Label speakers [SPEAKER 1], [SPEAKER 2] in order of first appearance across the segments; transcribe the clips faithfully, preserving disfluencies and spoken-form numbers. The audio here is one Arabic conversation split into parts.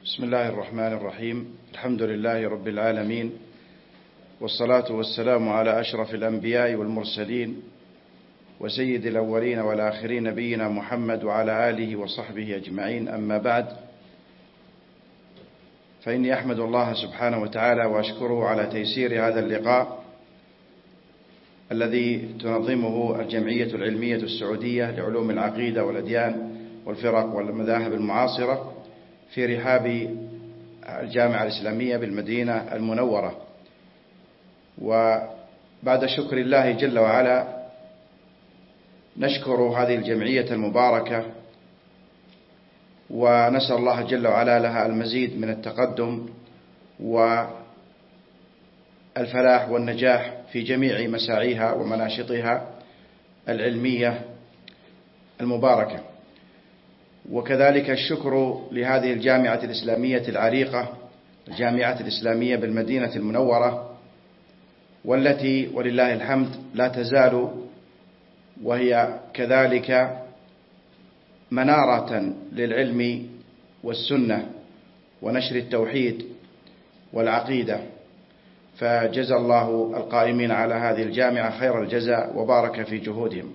[SPEAKER 1] بسم الله الرحمن الرحيم. الحمد لله رب العالمين، والصلاة والسلام على أشرف الأنبياء والمرسلين وسيد الأولين والآخرين نبينا محمد وعلى آله وصحبه أجمعين. أما بعد، فإني أحمد الله سبحانه وتعالى وأشكره على تيسير هذا اللقاء الذي تنظمه الجمعية العلمية السعودية لعلوم العقيدة والأديان والفرق والمذاهب المعاصرة في رحاب الجامعة الإسلامية بالمدينة المنورة. وبعد شكر الله جل وعلا نشكر هذه الجمعية المباركة، ونسأل الله جل وعلا لها المزيد من التقدم والفلاح والنجاح في جميع مساعيها ومناشطها العلمية المباركة. وكذلك الشكر لهذه الجامعة الإسلامية العريقة، الجامعة الإسلامية بالمدينة المنورة، والتي ولله الحمد لا تزال وهي كذلك منارة للعلم والسنة ونشر التوحيد والعقيدة. فجزى الله القائمين على هذه الجامعة خير الجزاء وبارك في جهودهم.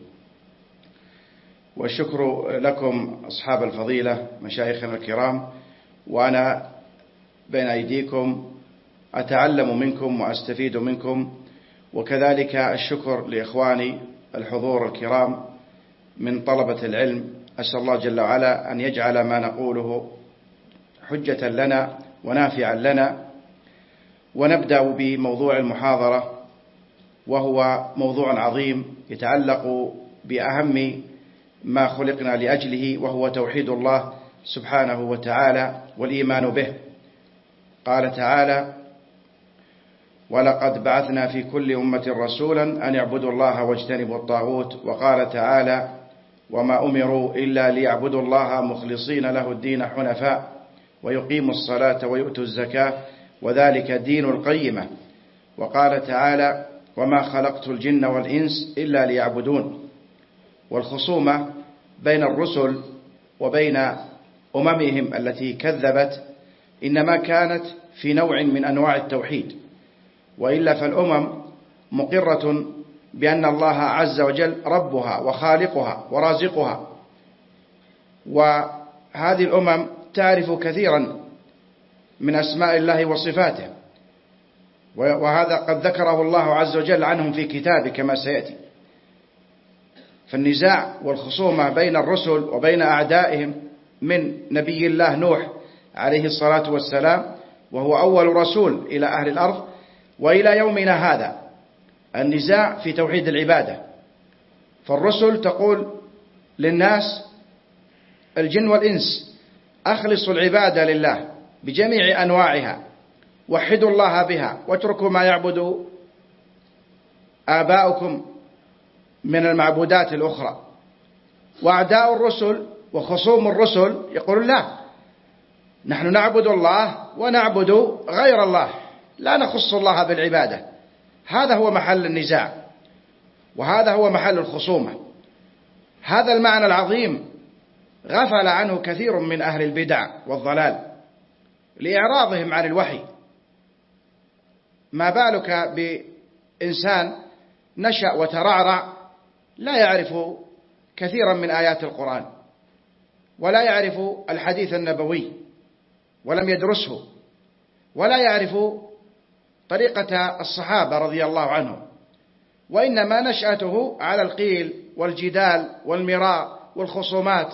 [SPEAKER 1] والشكر لكم أصحاب الفضيلة مشايخنا الكرام، وأنا بين أيديكم أتعلم منكم وأستفيد منكم. وكذلك الشكر لإخواني الحضور الكرام من طلبة العلم، أسأل الله جل وعلا أن يجعل ما نقوله حجة لنا ونافعا لنا. ونبدأ بموضوع المحاضرة، وهو موضوع عظيم يتعلق بأهم ما خلقنا لأجله، وهو توحيد الله سبحانه وتعالى والإيمان به. قال تعالى: ولقد بعثنا في كل أمة رسولا أن يعبدوا الله واجتنبوا الطاغوت. وقال تعالى: وما أمروا إلا ليعبدوا الله مخلصين له الدين حنفاء ويقيموا الصلاة ويؤتوا الزكاة وذلك دين القيمة. وقال تعالى: وما خلقت الجن والإنس إلا ليعبدون. والخصومة بين الرسل وبين أممهم التي كذبت إنما كانت في نوع من أنواع التوحيد، وإلا فالأمم مقرة بأن الله عز وجل ربها وخالقها ورازقها، وهذه الأمم تعرف كثيرا من أسماء الله وصفاته، وهذا قد ذكره الله عز وجل عنهم في كتابه كما سيأتي. فالنزاع والخصومة بين الرسل وبين أعدائهم من نبي الله نوح عليه الصلاة والسلام، وهو أول رسول إلى أهل الأرض، وإلى يومنا هذا النزاع في توحيد العبادة. فالرسل تقول للناس الجن والإنس: أخلصوا العبادة لله بجميع أنواعها، وحدوا الله بها، واتركوا ما يعبد آباؤكم من المعبودات الأخرى. وأعداء الرسل وخصوم الرسل يقولون: لا، نحن نعبد الله ونعبد غير الله، لا نخص الله بالعبادة. هذا هو محل النزاع، وهذا هو محل الخصومة. هذا المعنى العظيم غفل عنه كثير من أهل البدع والضلال لإعراضهم عن الوحي. ما بالك بإنسان نشأ وترعرع لا يعرف كثيرا من آيات القرآن، ولا يعرف الحديث النبوي، ولم يدرسه، ولا يعرف طريقة الصحابة رضي الله عنهم، وإنما نشأته على القيل والجدال والمراء والخصومات.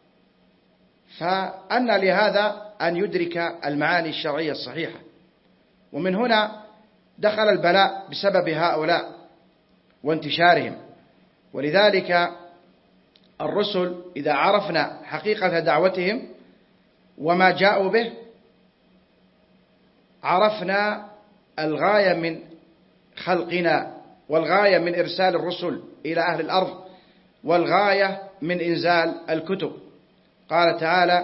[SPEAKER 1] فأن لهذا أن يدرك المعاني الشرعية الصحيحة. ومن هنا دخل البلاء بسبب هؤلاء وانتشارهم. ولذلك الرسل إذا عرفنا حقيقة دعوتهم وما جاءوا به، عرفنا الغاية من خلقنا، والغاية من إرسال الرسل إلى أهل الأرض، والغاية من إنزال الكتب. قال تعالى: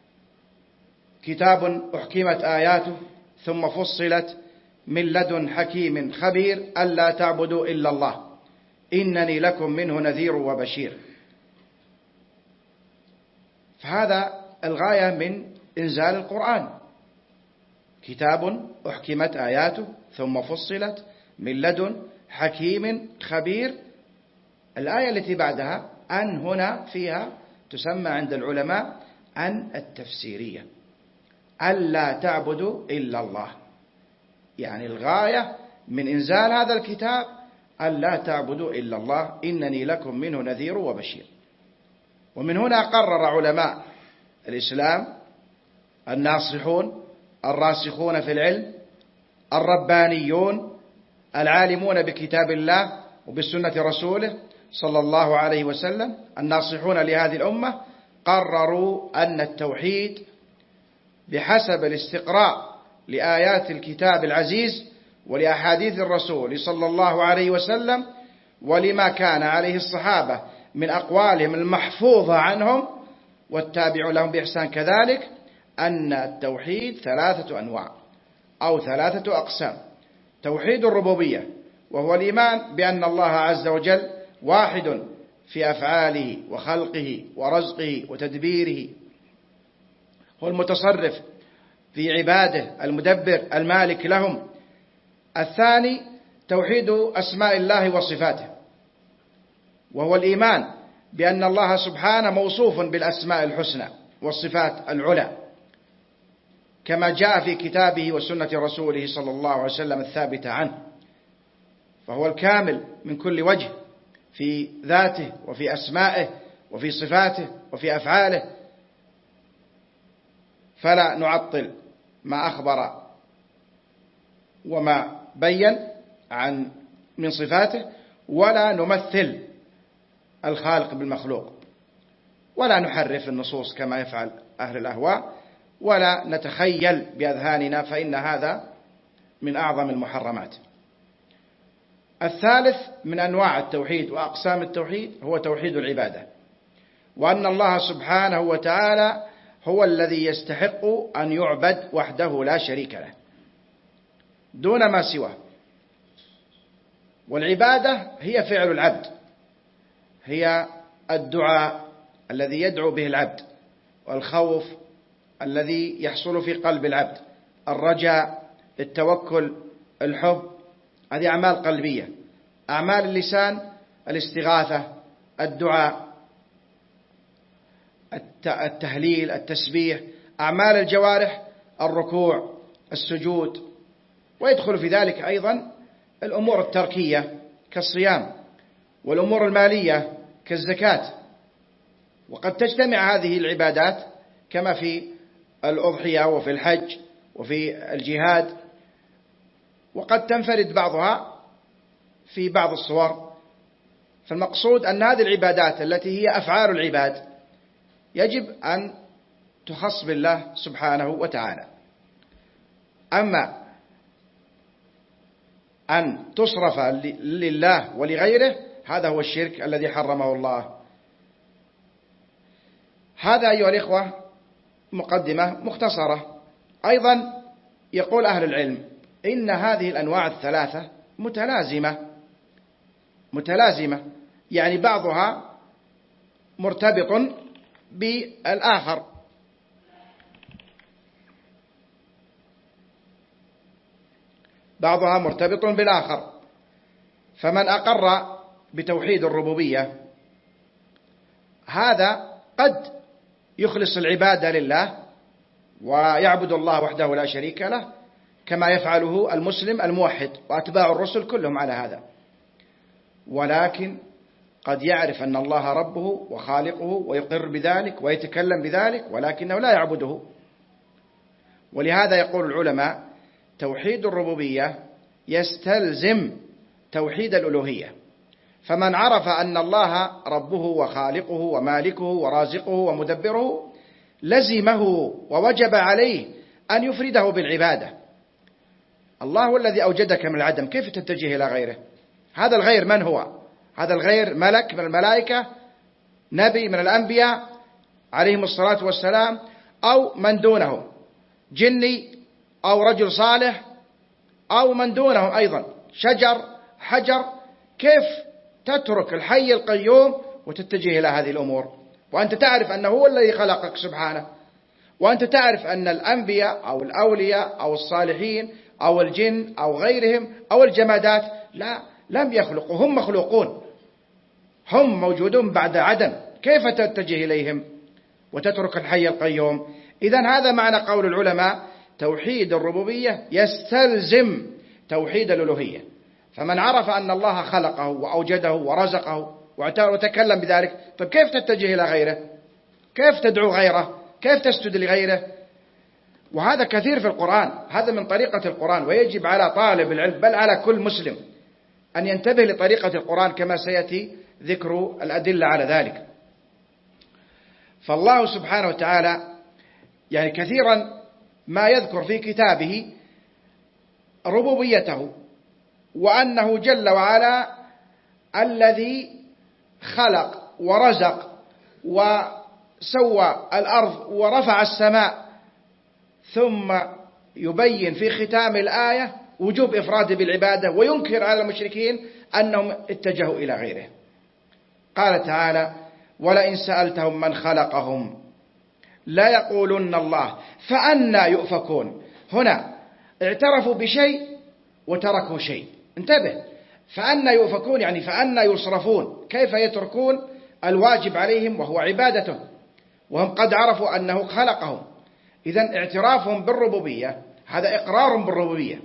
[SPEAKER 1] كتاب أحكمت آياته ثم فصلت من لدن حكيم خبير ألا تعبدوا إلا الله إنني لكم منه نذير وبشير. فهذا الغاية من إنزال القرآن، كتاب أحكمت آياته ثم فصلت من لدن حكيم خبير. الآية التي بعدها أن هنا فيها تسمى عند العلماء أن التفسيرية، ألا تعبدوا إلا الله، يعني الغاية من إنزال هذا الكتاب ألا تعبدوا إلا الله إنني لكم منه نذير وبشير. ومن هنا قرر علماء الإسلام الناصحون الراسخون في العلم الربانيون العالمون بكتاب الله وبسنة رسوله صلى الله عليه وسلم الناصحون لهذه الأمة، قرروا أن التوحيد بحسب الاستقراء لآيات الكتاب العزيز ولأحاديث الرسول صلى الله عليه وسلم ولما كان عليه الصحابة من أقوالهم المحفوظة عنهم والتابع لهم بإحسان كذلك، أن التوحيد ثلاثة أنواع أو ثلاثة أقسام. توحيد الربوبية، وهو الإيمان بأن الله عز وجل واحد في أفعاله وخلقه ورزقه وتدبيره، هو المتصرف في عباده المدبر المالك لهم. الثاني توحيد أسماء الله وصفاته، وهو الإيمان بأن الله سبحانه موصوف بالأسماء الحسنى والصفات العلى كما جاء في كتابه وسنة رسوله صلى الله عليه وسلم الثابتة عنه، فهو الكامل من كل وجه في ذاته وفي أسمائه وفي صفاته وفي أفعاله، فلا نعطل ما أخبر وما بين عن من صفاته، ولا نمثل الخالق بالمخلوق، ولا نحرف النصوص كما يفعل أهل الأهواء، ولا نتخيل بأذهاننا، فإن هذا من أعظم المحرمات. الثالث من أنواع التوحيد وأقسام التوحيد هو توحيد العبادة، وأن الله سبحانه وتعالى هو الذي يستحق أن يعبد وحده لا شريك له دون ما سواه. والعبادة هي فعل العبد، هي الدعاء الذي يدعو به العبد، والخوف الذي يحصل في قلب العبد، الرجاء، التوكل، الحب، هذه أعمال قلبية. أعمال اللسان الاستغاثة، الدعاء، التهليل، التسبيح. أعمال الجوارح الركوع، السجود، ويدخل في ذلك أيضا الأمور التركية كالصيام، والأمور المالية كالزكاة. وقد تجتمع هذه العبادات كما في الأضحية وفي الحج وفي الجهاد، وقد تنفرد بعضها في بعض الصور. فالمقصود أن هذه العبادات التي هي أفعال العباد يجب أن تخص بالله سبحانه وتعالى. أما أن تصرف لله ولغيره هذا هو الشرك الذي حرمه الله. هذا أيها الإخوة مقدمة مختصرة. أيضا يقول أهل العلم إن هذه الأنواع الثلاثة متلازمة متلازمة يعني بعضها مرتبط بالآخر. بعضها مرتبط بالآخر. فمن أقر بتوحيد الربوبية هذا قد يخلص العبادة لله ويعبد الله وحده لا شريك له كما يفعله المسلم الموحد، وأتباع الرسل كلهم على هذا. ولكن قد يعرف أن الله ربه وخالقه ويقر بذلك ويتكلم بذلك، ولكنه لا يعبده. ولهذا يقول العلماء توحيد الربوبية يستلزم توحيد الألوهية. فمن عرف أن الله ربه وخالقه ومالكه ورازقه ومدبره لزمه ووجب عليه أن يفرده بالعبادة. الله هو الذي أوجدك من العدم، كيف تتجه إلى غيره؟ هذا الغير من هو؟ هذا الغير ملك من الملائكة، نبي من الأنبياء عليهم الصلاة والسلام، أو من دونهم جني أو رجل صالح أو من دونهم أيضا شجر حجر. كيف تترك الحي القيوم وتتجه إلى هذه الأمور وأنت تعرف أنه هو الذي خلقك سبحانه؟ وأنت تعرف أن الأنبياء أو الأولياء أو الصالحين أو الجن أو غيرهم أو الجمادات لا لم يخلقوا، هم مخلوقون، هم موجودون بعد عدم، كيف تتجه إليهم وتترك الحي القيوم؟ إذن هذا معنى قول العلماء: توحيد الربوبية يستلزم توحيد الألوهية. فمن عرف أن الله خلقه وأوجده ورزقه وتكلم بذلك، طيب كيف تتجه إلى غيره؟ كيف تدعو غيره؟ كيف تسجد لغيره؟ وهذا كثير في القرآن، هذا من طريقة القرآن، ويجب على طالب العلم بل على كل مسلم أن ينتبه لطريقة القرآن كما سيأتي ذكر الأدلة على ذلك. فالله سبحانه وتعالى يعني كثيرا ما يذكر في كتابه ربوبيته، وأنه جل وعلا الذي خلق ورزق وسوى الأرض ورفع السماء، ثم يبين في ختام الآية وجوب إفراده بالعبادة وينكر على المشركين أنهم اتجهوا إلى غيره. قال تعالى: ولئن سألتهم من خلقهم لا يقولن الله فأنى يؤفكون. هنا اعترفوا بشيء وتركوا شيء، انتبه، فأنى يؤفكون يعني فأنى يصرفون، كيف يتركون الواجب عليهم وهو عبادته وهم قد عرفوا أنه خلقهم. إذن اعترافهم بالربوبية هذا إقرار بالربوبية.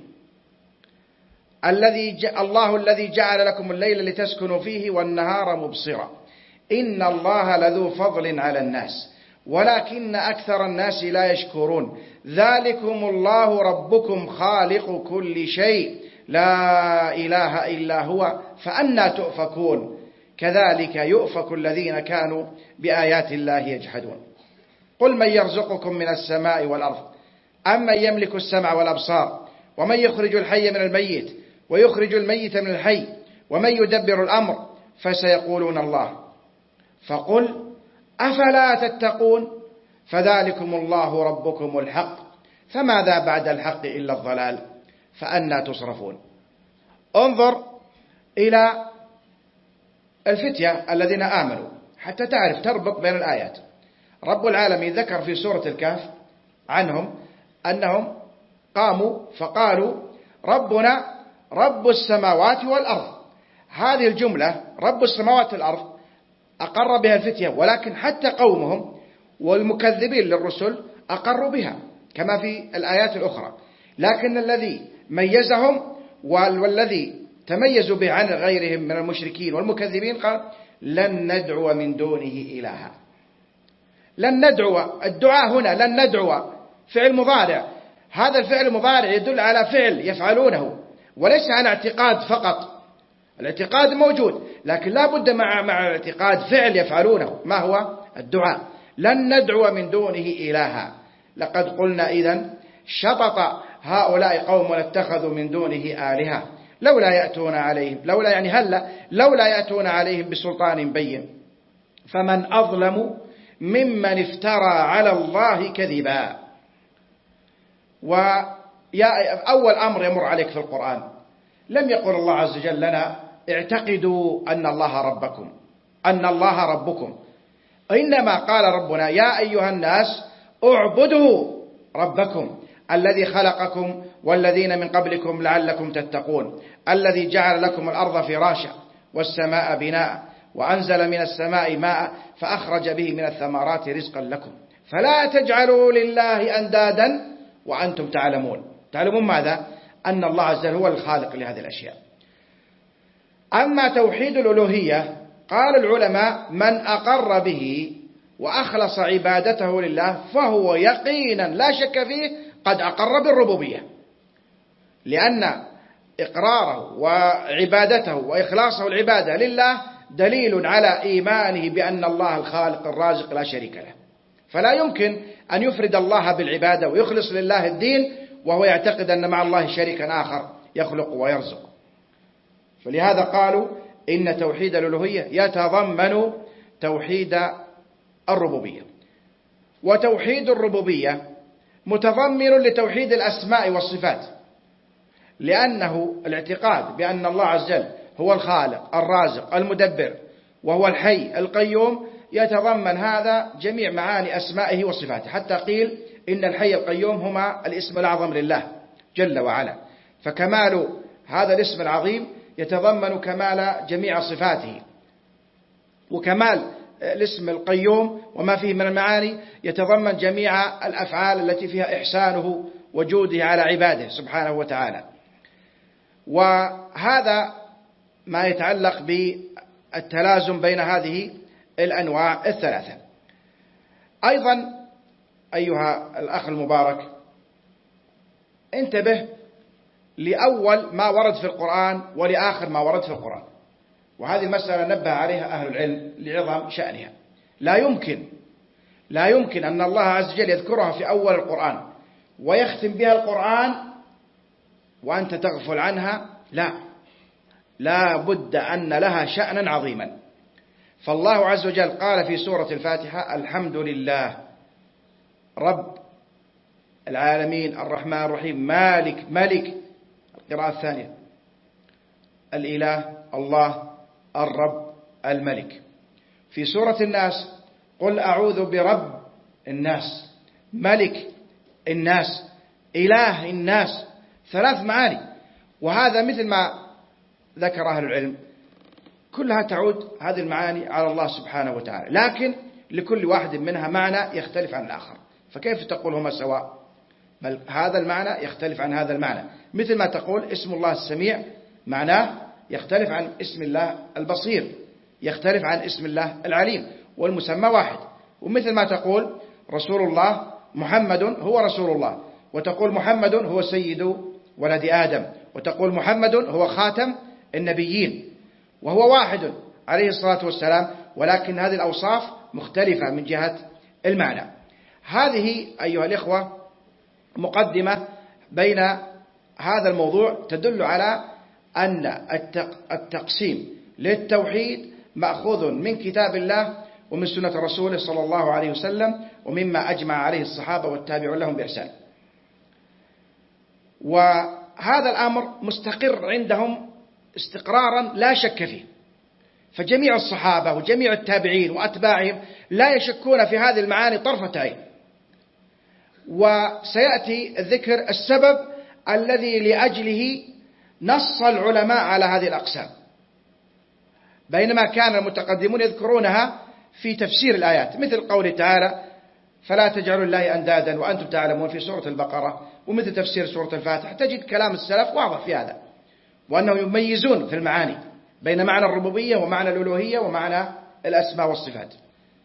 [SPEAKER 1] الذي ج... الله الذي جعل لكم الليل لتسكنوا فيه والنهار مبصرا إن الله لذو فضل على الناس ولكن أكثر الناس لا يشكرون ذلكم الله ربكم خالق كل شيء لا إله إلا هو فأنى تؤفكون كذلك يؤفك الذين كانوا بآيات الله يجحدون. قل من يرزقكم من السماء والأرض أمن يملك السمع والأبصار ومن يخرج الحي من الميت ويخرج الميت من الحي ومن يدبر الأمر فسيقولون الله فقل أفلا تتقون فذلكم الله ربكم الحق فماذا بعد الحق إلا الضلال فأنى تصرفون. انظر إلى الفتية الذين آمنوا حتى تعرف تربط بين الآيات. رب العالمين ذكر في سورة الكهف عنهم أنهم قاموا فقالوا ربنا رب السماوات والأرض. هذه الجملة رب السماوات والأرض أقر بها الفتية، ولكن حتى قومهم والمكذبين للرسل أقروا بها كما في الآيات الأخرى، لكن الذي ميزهم والذي تميزوا به عن غيرهم من المشركين والمكذبين قال لن ندعو من دونه إلها. لن ندعو، الدعاء هنا لن ندعو فعل مضارع، هذا الفعل المضارع يدل على فعل يفعلونه وليس على اعتقاد فقط. الاعتقاد موجود لكن لا بد مع مع الاعتقاد فعل يفعلونه، ما هو الدعاء. لن ندعو من دونه إلها لقد قلنا إذن شطط هؤلاء قوم اتخذوا من دونه آلهة لولا يأتون عليهم لولا يعني هلا لولا يأتون عليهم بسلطان بين فمن أظلم ممن افترى على الله كذبا. ويا أول أمر يمر عليك في القرآن لم يقل الله عز وجل لنا اعتقدوا أن الله ربكم أن الله ربكم، إنما قال ربنا يا أيها الناس اعبدوا ربكم الذي خلقكم والذين من قبلكم لعلكم تتقون الذي جعل لكم الأرض فراشا والسماء بناء وأنزل من السماء ماء فأخرج به من الثمرات رزقا لكم فلا تجعلوا لله أندادا وأنتم تعلمون. تعلمون ماذا؟ أن الله عز وجل هو الخالق لهذه الأشياء. أما توحيد الألوهية قال العلماء من أقر به وأخلص عبادته لله فهو يقينا لا شك فيه قد أقر بالربوبية، لأن إقراره وعبادته وإخلاصه العبادة لله دليل على إيمانه بأن الله الخالق الرازق لا شريك له، فلا يمكن أن يفرد الله بالعبادة ويخلص لله الدين وهو يعتقد أن مع الله شريكا آخر يخلق ويرزق. فلهذا قالوا إن توحيد الألوهية يتضمن توحيد الربوبية، وتوحيد الربوبية متضمن لتوحيد الأسماء والصفات، لأنه الاعتقاد بأن الله عز وجل هو الخالق الرازق المدبر وهو الحي القيوم يتضمن هذا جميع معاني أسمائه وصفاته، حتى قيل إن الحي القيوم هما الاسم الأعظم لله جل وعلا، فكمال هذا الاسم العظيم يتضمن كمال جميع صفاته، وكمال الاسم القيوم وما فيه من المعاني يتضمن جميع الأفعال التي فيها إحسانه وجوده على عباده سبحانه وتعالى. وهذا ما يتعلق بالتلازم بين هذه الأنواع الثلاثة. أيضا أيها الأخ المبارك، انتبه لأول ما ورد في القرآن ولآخر ما ورد في القرآن، وهذه المسألة نبه عليها أهل العلم لعظم شأنها. لا يمكن لا يمكن أن الله عز وجل يذكرها في أول القرآن ويختم بها القرآن وأنت تغفل عنها، لا لا بد أن لها شأنا عظيما. فالله عز وجل قال في سورة الفاتحة: الحمد لله رب العالمين الرحمن الرحيم مالك ملك. القراءة الثانية: الإله الله الرب الملك. في سورة الناس: قل أعوذ برب الناس ملك الناس إله الناس. ثلاث معاني، وهذا مثل ما ذكر أهل العلم كلها تعود هذه المعاني على الله سبحانه وتعالى، لكن لكل واحد منها معنى يختلف عن الآخر، فكيف تقول هما سواء؟ بل هذا المعنى يختلف عن هذا المعنى، مثل ما تقول اسم الله السميع معناه يختلف عن اسم الله البصير، يختلف عن اسم الله العليم، والمسمى واحد. ومثل ما تقول رسول الله محمد هو رسول الله، وتقول محمد هو سيد ولد آدم، وتقول محمد هو خاتم النبيين، وهو واحد عليه الصلاة والسلام، ولكن هذه الأوصاف مختلفة من جهة المعنى. هذه أيها الإخوة مقدمة بين هذا الموضوع تدل على أن التقسيم للتوحيد مأخوذ من كتاب الله ومن سنة رسوله صلى الله عليه وسلم، ومما أجمع عليه الصحابة والتابعون لهم بإحسان. وهذا الأمر مستقر عندهم استقرارا لا شك فيه، فجميع الصحابة وجميع التابعين وأتباعهم لا يشكون في هذه المعاني طرفة عين. وسيأتي ذكر السبب الذي لأجله نص العلماء على هذه الأقسام، بينما كان المتقدمون يذكرونها في تفسير الآيات، مثل قوله تعالى: فلا تجعلوا الله أندادا وأنتم تعلمون في سورة البقرة، ومثل تفسير سورة الفاتحة. تجد كلام السلف واضح في هذا، وأنهم يميزون في المعاني بين معنى الربوبية ومعنى الألوهية ومعنى الأسماء والصفات.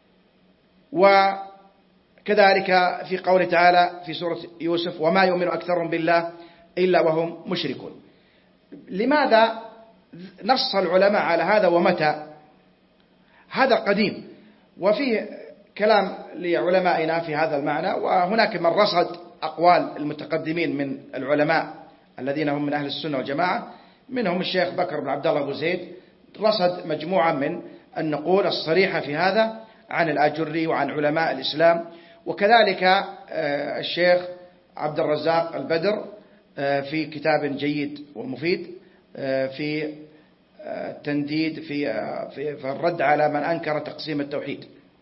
[SPEAKER 1] وكذلك في قوله تعالى في سورة يوسف: وما يؤمن أكثرهم بالله إلا وهم مشركون. لماذا نص العلماء على هذا ومتى؟ هذا قديم، وفيه كلام لعلمائنا في هذا المعنى، وهناك من رصد أقوال المتقدمين من العلماء الذين هم من أهل السنة والجماعة، منهم الشيخ بكر بن عبد الله أبو زيد، رصد مجموعة من النقول الصريحة في هذا عن الآجري وعن علماء الإسلام، وكذلك الشيخ عبد الرزاق البدر في كتاب جيد ومفيد في التنديد في في الرد على من أنكر تقسيم التوحيد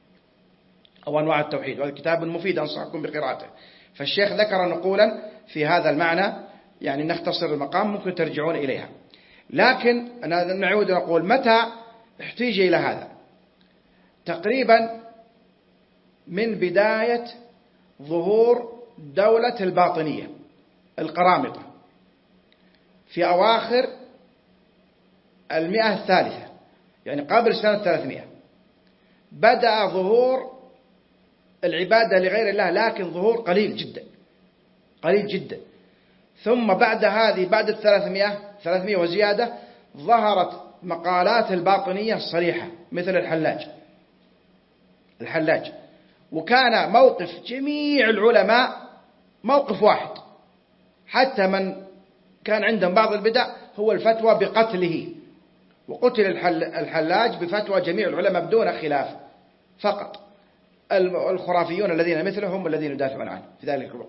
[SPEAKER 1] أو أنواع التوحيد، وهذا كتاب مفيد أنصحكم بقراءته. فالشيخ ذكر نقولا في هذا المعنى، يعني نختصر المقام ممكن ترجعون إليها. لكن أنا نعود نقول متى احتاج إلى هذا؟ تقريبا من بداية ظهور دولة الباطنية القرامطة في أواخر المئة الثالثة، يعني قبل سنة ثلاثمئة، بدأ ظهور العبادة لغير الله، لكن ظهور قليل جدا قليل جدا. ثم بعد هذه بعد الثلاثمئة ثلاثمئة وزيادة ظهرت مقالات الباطنية الصريحة مثل الحلاج الحلاج وكان موقف جميع العلماء موقف واحد، حتى من كان عندهم بعض البدع هو الفتوى بقتله، وقتل الحلاج بفتوى جميع العلماء بدون خلاف، فقط الخرافيون الذين مثله هم الذين يدافعون عنه في ذلك الوقت.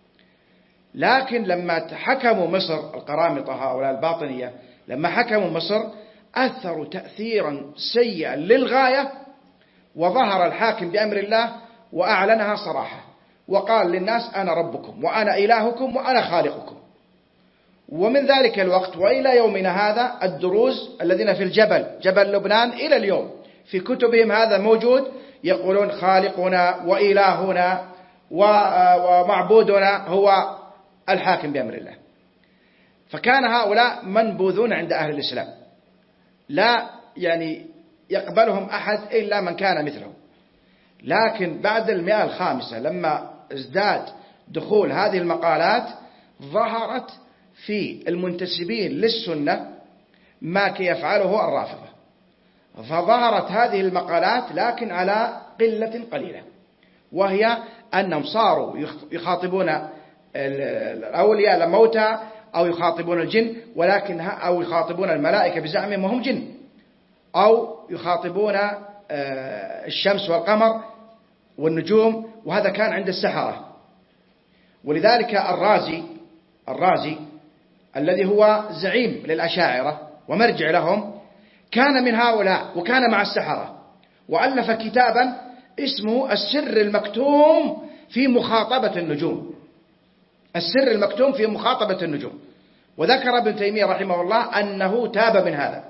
[SPEAKER 1] لكن لما حكموا مصر القرامطة هؤلاء الباطنية، لما حكموا مصر أثروا تأثيرا سيئا للغاية، وظهر الحاكم بأمر الله وأعلنها صراحة، وقال للناس أنا ربكم وأنا إلهكم وأنا خالقكم. ومن ذلك الوقت وإلى يومنا هذا الدروز الذين في الجبل جبل لبنان إلى اليوم في كتبهم هذا موجود، يقولون خالقنا وإلهنا ومعبودنا هو الحاكم بأمر الله. فكان هؤلاء منبوذون عند أهل الإسلام، لا يعني يقبلهم أحد إلا من كان مثله. لكن بعد المئة الخامسة لما ازداد دخول هذه المقالات ظهرت في المنتسبين للسنة ما يفعله الرافضة، فظهرت هذه المقالات لكن على قلة قليلة، وهي أنهم صاروا يخاطبون الأولياء الموتى أو يخاطبون الجن، ولكن أو يخاطبون الملائكة بزعمهم وهم جن، أو يخاطبون الشمس والقمر والنجوم، وهذا كان عند السحرة. ولذلك الرازي الرازي الذي هو زعيم للأشاعرة ومرجع لهم كان من هؤلاء وكان مع السحرة، وألف كتابا اسمه السر المكتوم في مخاطبة النجوم. السر المكتوم في مخاطبة النجوم. وذكر ابن تيمية رحمه الله أنه تاب من هذا،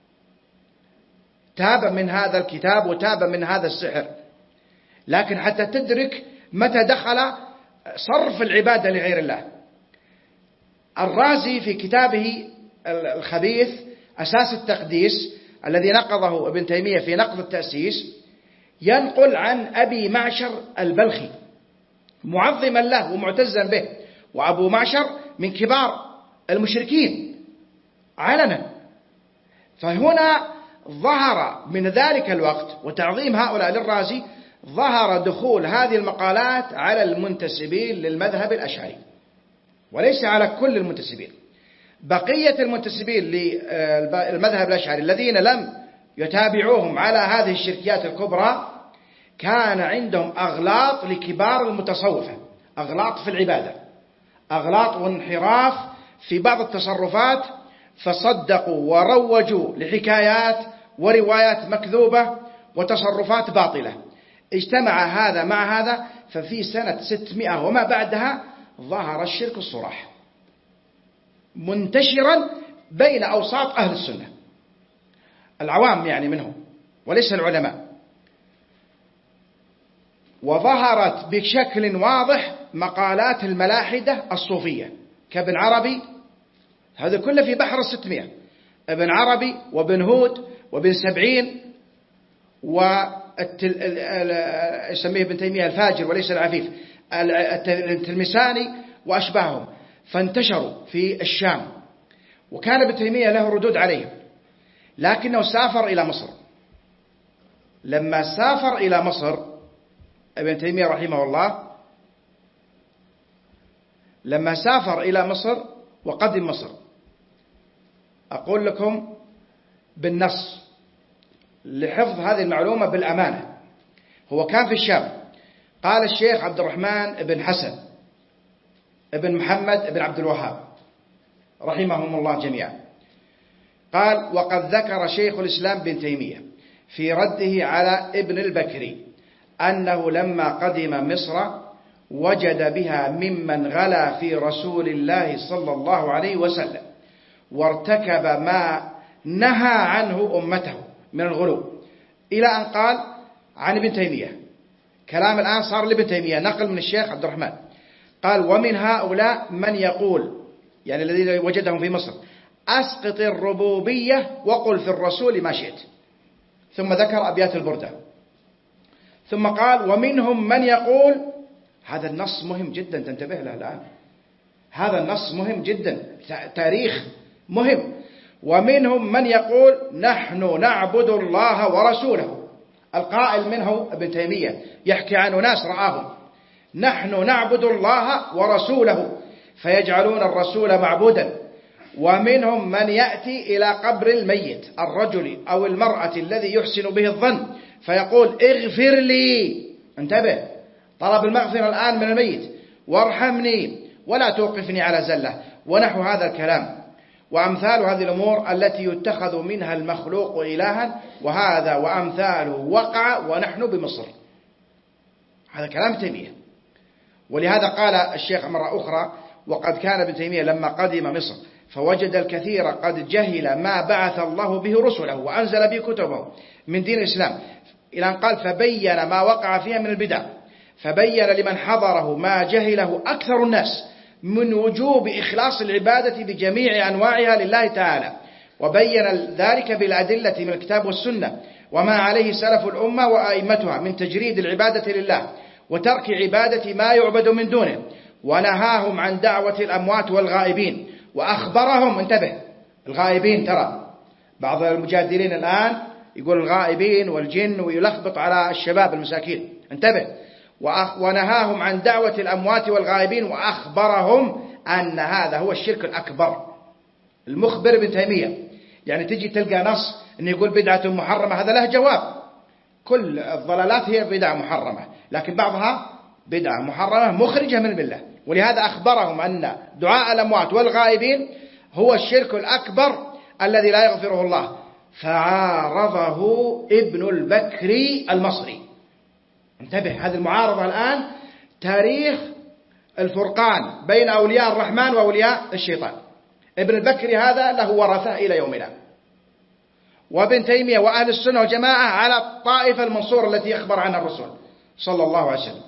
[SPEAKER 1] تاب من هذا الكتاب وتاب من هذا السحر. لكن حتى تدرك متى دخل صرف العبادة لغير الله. الرازي في كتابه الخبيث أساس التقديس الذي نقضه ابن تيمية في نقض التأسيس ينقل عن أبي معشر البلخي معظما له ومعتزا به، وأبو معشر من كبار المشركين علنا. فهنا ظهر من ذلك الوقت وتعظيم هؤلاء للرازي ظهر دخول هذه المقالات على المنتسبين للمذهب الأشعري، وليس على كل المنتسبين. بقية المنتسبين للمذهب الأشعري الذين لم يتابعوهم على هذه الشركيات الكبرى كان عندهم أغلاط لكبار المتصوفة، أغلاط في العبادة، أغلاط وانحراف في بعض التصرفات، فصدقوا وروجوا لحكايات وروايات مكذوبة وتصرفات باطلة. اجتمع هذا مع هذا، ففي سنة ستمائة وما بعدها ظهر الشرك الصراح منتشرا بين أوساط أهل السنة العوام يعني منهم وليس العلماء. وظهرت بشكل واضح مقالات الملاحدة الصوفية كابن عربي، هذا كله في بحر الستمائة، ابن عربي وابن هود وابن سبعين ويسميه ابن تيمية الفاجر وليس العفيف، التلمساني وأشباههم، فانتشروا في الشام. وكان ابن تيمية له ردود عليهم، لكنه سافر إلى مصر. لما سافر إلى مصر ابن تيمية رحمه الله، لما سافر إلى مصر وقدم مصر، أقول لكم بالنص لحفظ هذه المعلومة بالأمانة، هو كان في الشام. قال الشيخ عبد الرحمن بن حسن ابن محمد بن عبد الوهاب رحمهم الله جميعا، قال: وقد ذكر شيخ الإسلام بن تيمية في رده على ابن البكري أنه لما قدم مصر وجد بها ممن غلا في رسول الله صلى الله عليه وسلم وارتكب ما نهى عنه أمته من الغلو، إلى أن قال عن ابن تيمية، كلام الآن صار لابن تيمية نقل من الشيخ عبد الرحمن، قال: ومن هؤلاء من يقول، يعني الذين وجدهم في مصر: أسقط الربوبية وقل في الرسول ما شئت. ثم ذكر أبيات البردة، ثم قال: ومنهم من يقول، هذا النص مهم جدا تنتبه له الآن، هذا النص مهم جدا، تاريخ مهم. ومنهم من يقول: نحن نعبد الله ورسوله. القائل منه ابن تيمية يحكي عن ناس رآهم: نحن نعبد الله ورسوله، فيجعلون الرسول معبودا. ومنهم من يأتي إلى قبر الميت الرجل أو المرأة الذي يحسن به الظن فيقول: اغفر لي، انتبه، طلب المغفرة الآن من الميت، وارحمني ولا توقفني على زلة، ونحو هذا الكلام. وأمثال هذه الأمور التي يتخذ منها المخلوق إلها، وهذا وأمثاله وقع ونحن بمصر. هذا كلام تيمية. ولهذا قال الشيخ مرة أخرى: وقد كان ابن تيمية لما قدم مصر فوجد الكثير قد جهل ما بعث الله به رسله وأنزل به كتبه من دين الإسلام، إلى أن قال: فبين ما وقع فيها من البدع، فبين لمن حضره ما جهله أكثر الناس من وجوب إخلاص العبادة بجميع أنواعها لله تعالى، وبين ذلك بالأدلة من الكتاب والسنة وما عليه سلف الأمة وأئمتها من تجريد العبادة لله وترك عبادة ما يعبد من دونه، ونهاهم عن دعوة الأموات والغائبين، وأخبرهم، انتبه، الغائبين، ترى بعض المجادلين الآن يقول الغائبين والجن ويلخبط على الشباب المساكين، انتبه، ونهاهم عن دعوة الأموات والغائبين وأخبرهم أن هذا هو الشرك الأكبر. المخبر ابن تيمية، يعني تجي تلقى نص أن يقول بدعة محرمة، هذا له جواب. كل الضلالات هي بدعة محرمة، لكن بعضها بدعة محرمة مخرجة من الملة، ولهذا أخبرهم أن دعاء الأموات والغائبين هو الشرك الأكبر الذي لا يغفره الله. فعارضه ابن البكري المصري، انتبه، هذه المعارضة الآن تاريخ الفرقان بين أولياء الرحمن وأولياء الشيطان. ابن البكري هذا له ورثة إلى يومنا، وابن تيمية وأهل السنة والجماعة على الطائفة المنصورة التي يخبر عنها الرسول صلى الله عليه وسلم.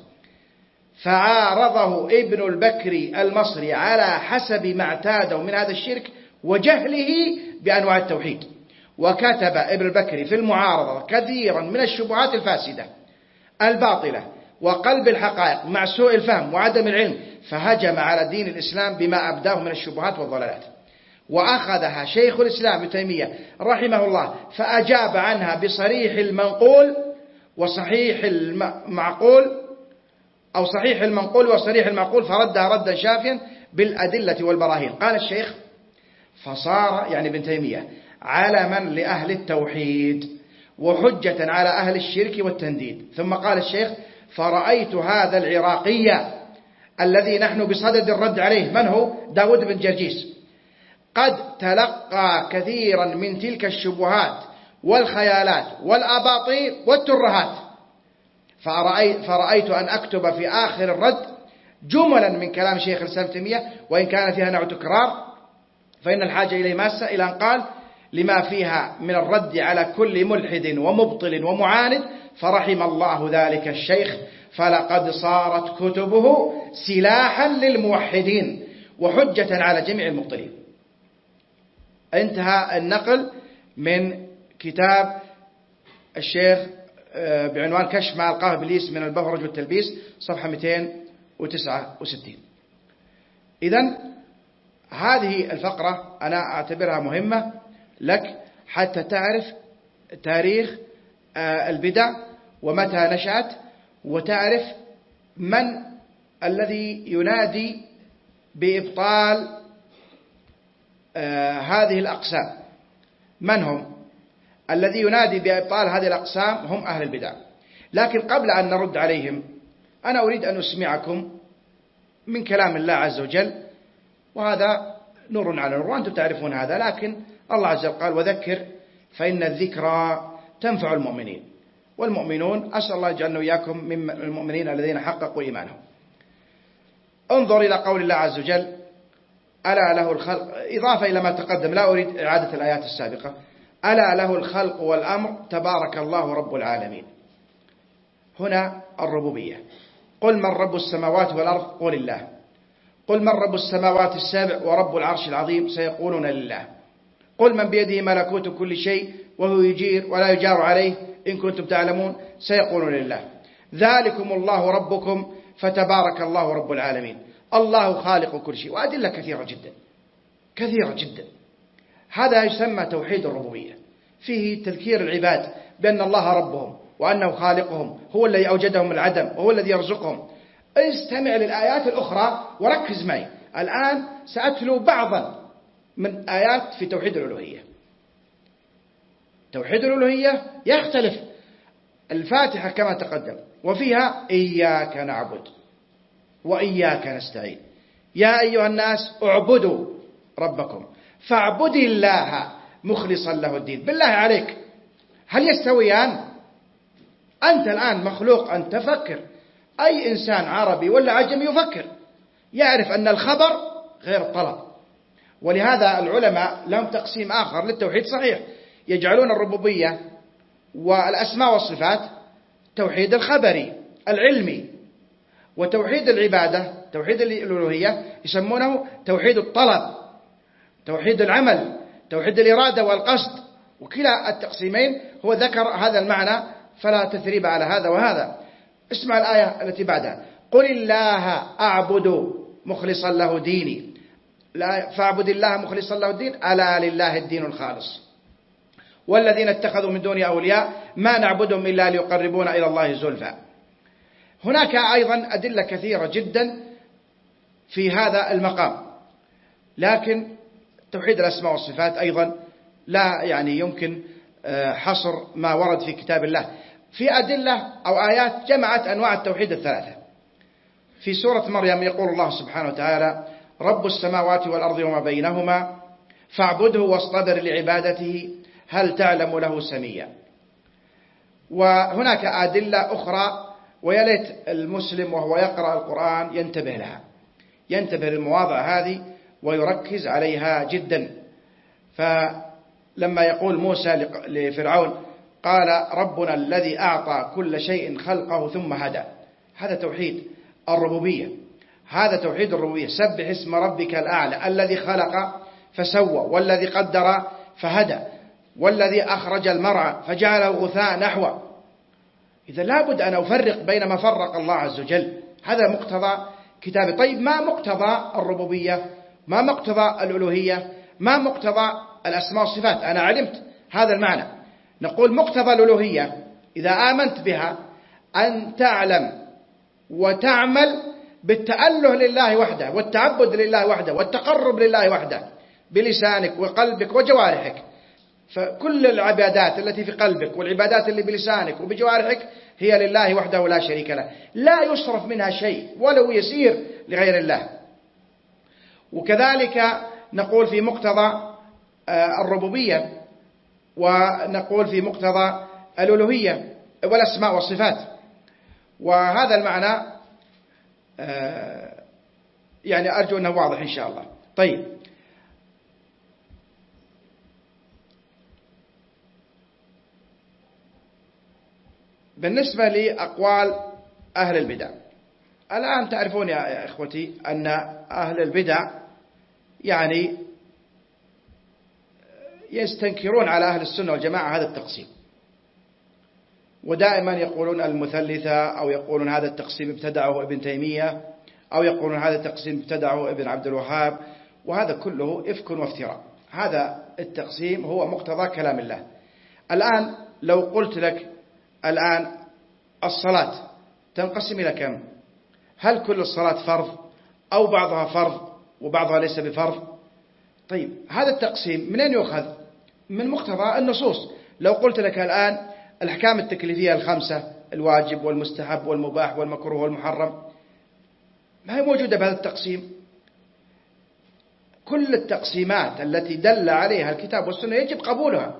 [SPEAKER 1] فعارضه ابن البكري المصري على حسب ما اعتاده من هذا الشرك وجهله بأنواع التوحيد، وكتب ابن البكري في المعارضة كثيرا من الشبهات الفاسدة الباطلة وقلب الحقائق مع سوء الفهم وعدم العلم، فهجم على دين الإسلام بما أبداه من الشبهات والضلالات، وأخذها شيخ الإسلام ابن تيمية رحمه الله فأجاب عنها بصريح المنقول وصحيح المعقول، أو صحيح المنقول وصريح المعقول، فردها ردا شافيا بالأدلة والبراهين. قال الشيخ: فصار، يعني ابن تيمية، علما لأهل التوحيد وحجة على أهل الشرك والتنديد. ثم قال الشيخ: فرأيت هذا العراقي الذي نحن بصدد الرد عليه، من هو؟ داود بن جرجيس، قد تلقى كثيرا من تلك الشبهات والخيالات والأباطيل والترهات، فرأيت أن أكتب في آخر الرد جملا من كلام شيخ الإسلام ابن تيمية، وإن كان فيها نوع تكرار فإن الحاجة إليه ماسة، إلى أن قال: لما فيها من الرد على كل ملحد ومبطل ومعاند، فرحم الله ذلك الشيخ، فلقد صارت كتبه سلاحا للموحدين وحجة على جميع المبطلين. انتهى النقل من كتاب الشيخ بعنوان كشف ما ألقاه إبليس من البهرج والتلبيس، صفحة مئتين وتسعة وستين. إذن هذه الفقرة أنا أعتبرها مهمة لك حتى تعرف تاريخ البدع ومتى نشأت، وتعرف من الذي ينادي بإبطال هذه الأقسام. من هم الذي ينادي بإبطال هذه الأقسام؟ هم أهل البدع. لكن قبل أن نرد عليهم أنا أريد أن أسمعكم من كلام الله عز وجل، وهذا نور على نور وأنتم تعرفون هذا، لكن الله عز وجل قال: وذكر فإن الذكرى تنفع المؤمنين، والمؤمنون أسأل الله يجعلنا وإياكم من المؤمنين الذين حققوا إيمانهم. انظر إلى قول الله عز وجل: ألا له الخلق، إضافة إلى ما تقدم، لا أريد إعادة الآيات السابقة. ألا له الخلق والأمر تبارك الله رب العالمين. هنا الربوبية. قل من رب السماوات والأرض؟ قل الله. قل من رب السماوات السبع ورب العرش العظيم؟ سيقولون لله. قل من بيده ملكوت كل شيء وهو يجير ولا يجار عليه إن كنتم تعلمون؟ سيقولون لله. ذلكم الله ربكم فتبارك الله رب العالمين. الله خالق كل شيء، وأدلة كثيرة جدا كثيرة جدا. هذا يسمى توحيد الربوبية، فيه تذكير العباد بأن الله ربهم وأنه خالقهم، هو الذي أوجدهم من العدم وهو الذي يرزقهم. استمع للآيات الأخرى وركز معي. الآن سأتلو بعضا من آيات في توحيد الألوهية. توحيد الألوهية يختلف. الفاتحة كما تقدم وفيها إياك نعبد وإياك نستعين. يا أيها الناس اعبدوا ربكم فاعبد الله مخلصا له الدين. بالله عليك، هل يستويان؟ أنت الآن مخلوق أن تفكر أي إنسان عربي ولا عجمي يفكر يعرف أن الخبر غير الطلب. ولهذا العلماء لهم تقسيم آخر للتوحيد صحيح، يجعلون الربوبية والأسماء والصفات توحيد الخبري العلمي، وتوحيد العبادة توحيد الألوهية يسمونه توحيد الطلب، توحيد العمل، توحيد الإرادة والقصد. وكلا التقسيمين هو ذكر هذا المعنى، فلا تثريب على هذا وهذا. اسمع الآية التي بعدها: قل الله أعبد مخلصا له ديني، فاعبد الله مخلصا له الدين، ألا لله الدين الخالص والذين اتخذوا من دونه أولياء ما نعبدهم إلا ليقربونا إلى الله زلفى. هناك أيضا أدلة كثيرة جدا في هذا المقام، لكن توحيد الأسماء والصفات أيضا لا يعني يمكن حصر ما ورد في كتاب الله. في أدلة أو آيات جمعت أنواع التوحيد الثلاثة. في سورة مريم يقول الله سبحانه وتعالى: رب السماوات والأرض وما بينهما فاعبده واصطبر لعبادته هل تعلم له سميا. وهناك أدلة أخرى ويليت المسلم وهو يقرأ القرآن ينتبه لها، ينتبه للمواضع هذه ويركز عليها جدا. فلما يقول موسى لفرعون قال ربنا الذي أعطى كل شيء خلقه ثم هدى، هذا توحيد الربوبية، هذا توحيد الربوبية. سبح اسم ربك الأعلى الذي خلق فسوى والذي قدر فهدى والذي أخرج المرعى فجعله غثاء نحوه. إذا لابد أن أفرق بين ما فرق الله عز وجل، هذا مقتضى كتابه. طيب ما مقتضى الربوبية؟ ما مقتضى الألوهية؟ ما مقتضى الأسماء والصفات؟ أنا علمت هذا المعنى. نقول مقتضى الألوهية إذا آمنت بها أن تعلم وتعمل بالتأله لله وحده والتعبد لله وحده والتقرب لله وحده بلسانك وقلبك وجوارحك. فكل العبادات التي في قلبك والعبادات اللي بلسانك وبجوارحك هي لله وحده لا شريك له، لا يصرف منها شيء ولو يسير لغير الله. وكذلك نقول في مقتضى الربوبية ونقول في مقتضى الألوهية والأسماء والصفات. وهذا المعنى يعني أرجو أنه واضح إن شاء الله. طيب، بالنسبة لأقوال أهل البدع، الآن تعرفون يا إخوتي أن أهل البدع يعني يستنكرون على أهل السنة والجماعة هذا التقسيم، ودائما يقولون المثلثة، أو يقولون هذا التقسيم ابتدعه ابن تيمية، أو يقولون هذا التقسيم ابتدعه ابن عبد الوهاب، وهذا كله إفك وافتراء. هذا التقسيم هو مقتضى كلام الله. الآن لو قلت لك الآن الصلاة تنقسم إلى كم؟ هل كل الصلاة فرض أو بعضها فرض وبعضها ليس بفرض؟ طيب هذا التقسيم منين يؤخذ؟ من مقتضى النصوص. لو قلت لك الآن الأحكام التكليفية الخمسة، الواجب والمستحب والمباح والمكروه والمحرم، ما هي موجودة بهذا التقسيم. كل التقسيمات التي دل عليها الكتاب والسنة يجب قبولها،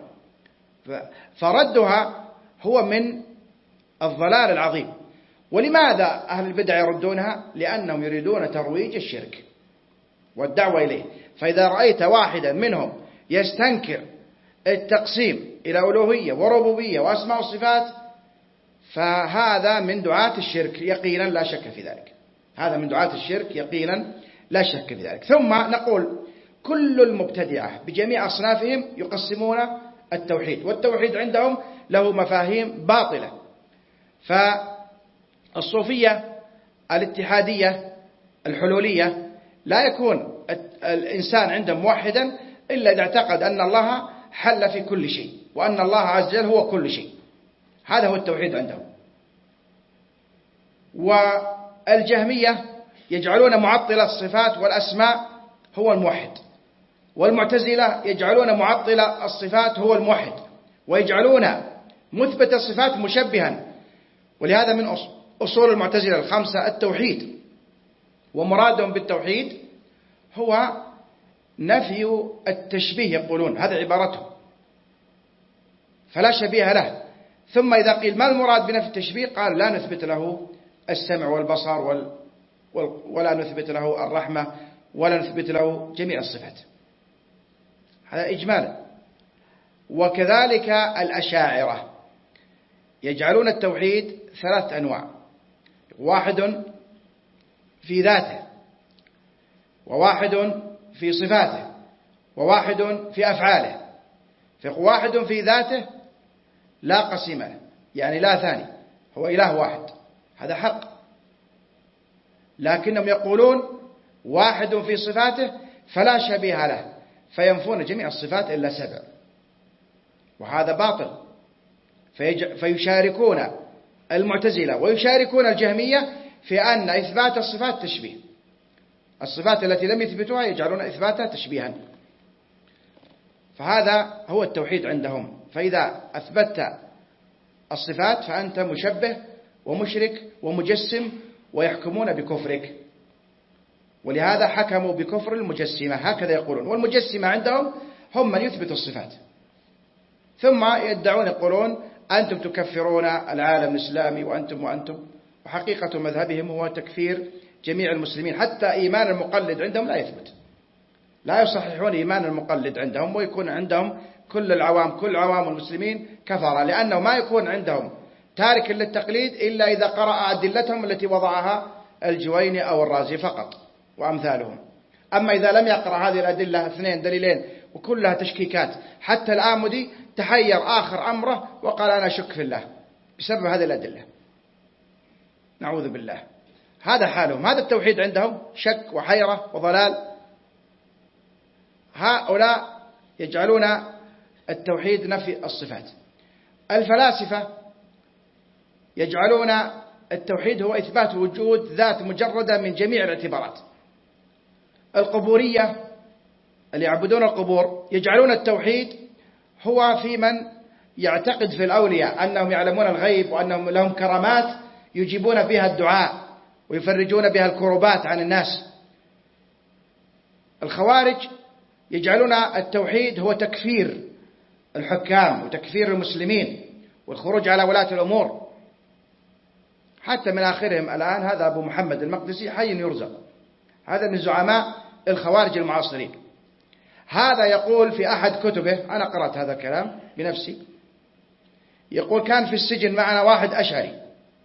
[SPEAKER 1] فردها هو من الضلال العظيم. ولماذا أهل البدع يردونها؟ لأنهم يريدون ترويج الشرك والدعوة إليه. فإذا رأيت واحدا منهم يستنكر التقسيم إلى ألوهية وربوبية وأسماء وصفات، فهذا من دعاة الشرك يقينا لا شك في ذلك، هذا من دعاة الشرك يقينا لا شك في ذلك. ثم نقول كل المبتدعة بجميع أصنافهم يقسمون التوحيد، والتوحيد عندهم له مفاهيم باطلة. فالصوفية الاتحادية الحلولية لا يكون الإنسان عندهم موحدا إلا إذا اعتقد أن الله حل في كل شيء وأن الله عز وجل هو كل شيء، هذا هو التوحيد عندهم. والجهمية يجعلون معطل الصفات والأسماء هو الموحد، والمعتزلة يجعلون معطل الصفات هو الموحد، ويجعلون مثبت الصفات مشبها. ولهذا من أصول المعتزلة الخمسة التوحيد، ومرادهم بالتوحيد هو نفي التشبيه، يقولون هذا عبارتهم، فلا شبيه له. ثم إذا قيل ما المراد بنفي التشبيه قال لا نثبت له السمع والبصر وال ولا نثبت له الرحمة ولا نثبت له جميع الصفات، هذا إجمالا. وكذلك الأشاعرة يجعلون التوحيد ثلاث أنواع: واحد في ذاته، وواحد في صفاته، وواحد في أفعاله. فواحد في ذاته لا قسيم له، يعني لا ثاني، هو إله واحد، هذا حق. لكنهم يقولون واحد في صفاته فلا شبيه له، فينفون جميع الصفات إلا سبع، وهذا باطل. فيشاركون المعتزلة ويشاركون الجهمية في أن إثبات الصفات تشبيه، الصفات التي لم يثبتوها يجعلون إثباتها تشبيها. فهذا هو التوحيد عندهم. فإذا أثبتت الصفات فأنت مشبه ومشرك ومجسم، ويحكمون بكفرك. ولهذا حكموا بكفر المجسمة، هكذا يقولون. والمجسمة عندهم هم من يثبت الصفات، ثم يدعون يقولون أنتم تكفرون العالم الإسلامي وأنتم وأنتم. وحقيقة مذهبهم هو تكفير جميع المسلمين، حتى إيمان المقلد عندهم لا يثبت، لا يصححون إيمان المقلد عندهم، ويكون عندهم كل العوام كل عوام المسلمين كفرة، لأنه ما يكون عندهم تارك للتقليد إلا إذا قرأ أدلتهم التي وضعها الجويني أو الرازي فقط وأمثالهم. أما إذا لم يقرأ هذه الأدلة اثنين دليلين وكلها تشكيكات، حتى الآمدي تحير آخر أمره وقال أنا شك في الله بسبب هذه الأدلة، نعوذ بالله. هذا حالهم، هذا التوحيد عندهم شك وحيرة وضلال. هؤلاء يجعلون التوحيد نفي الصفات. الفلاسفة يجعلون التوحيد هو إثبات وجود ذات مجردة من جميع الاعتبارات. القبورية اللي يعبدون القبور يجعلون التوحيد هو في من يعتقد في الأولياء أنهم يعلمون الغيب، وأنهم لهم كرامات يجيبون بها الدعاء ويفرجون بها الكربات عن الناس. الخوارج يجعلون التوحيد هو تكفير الحكام وتكفير المسلمين والخروج على ولاة الأمور. حتى من آخرهم الآن هذا أبو محمد المقدسي حي يرزق، هذا من زعماء الخوارج المعاصرين. هذا يقول في أحد كتبه، أنا قرأت هذا الكلام بنفسي، يقول كان في السجن معنا واحد أشعري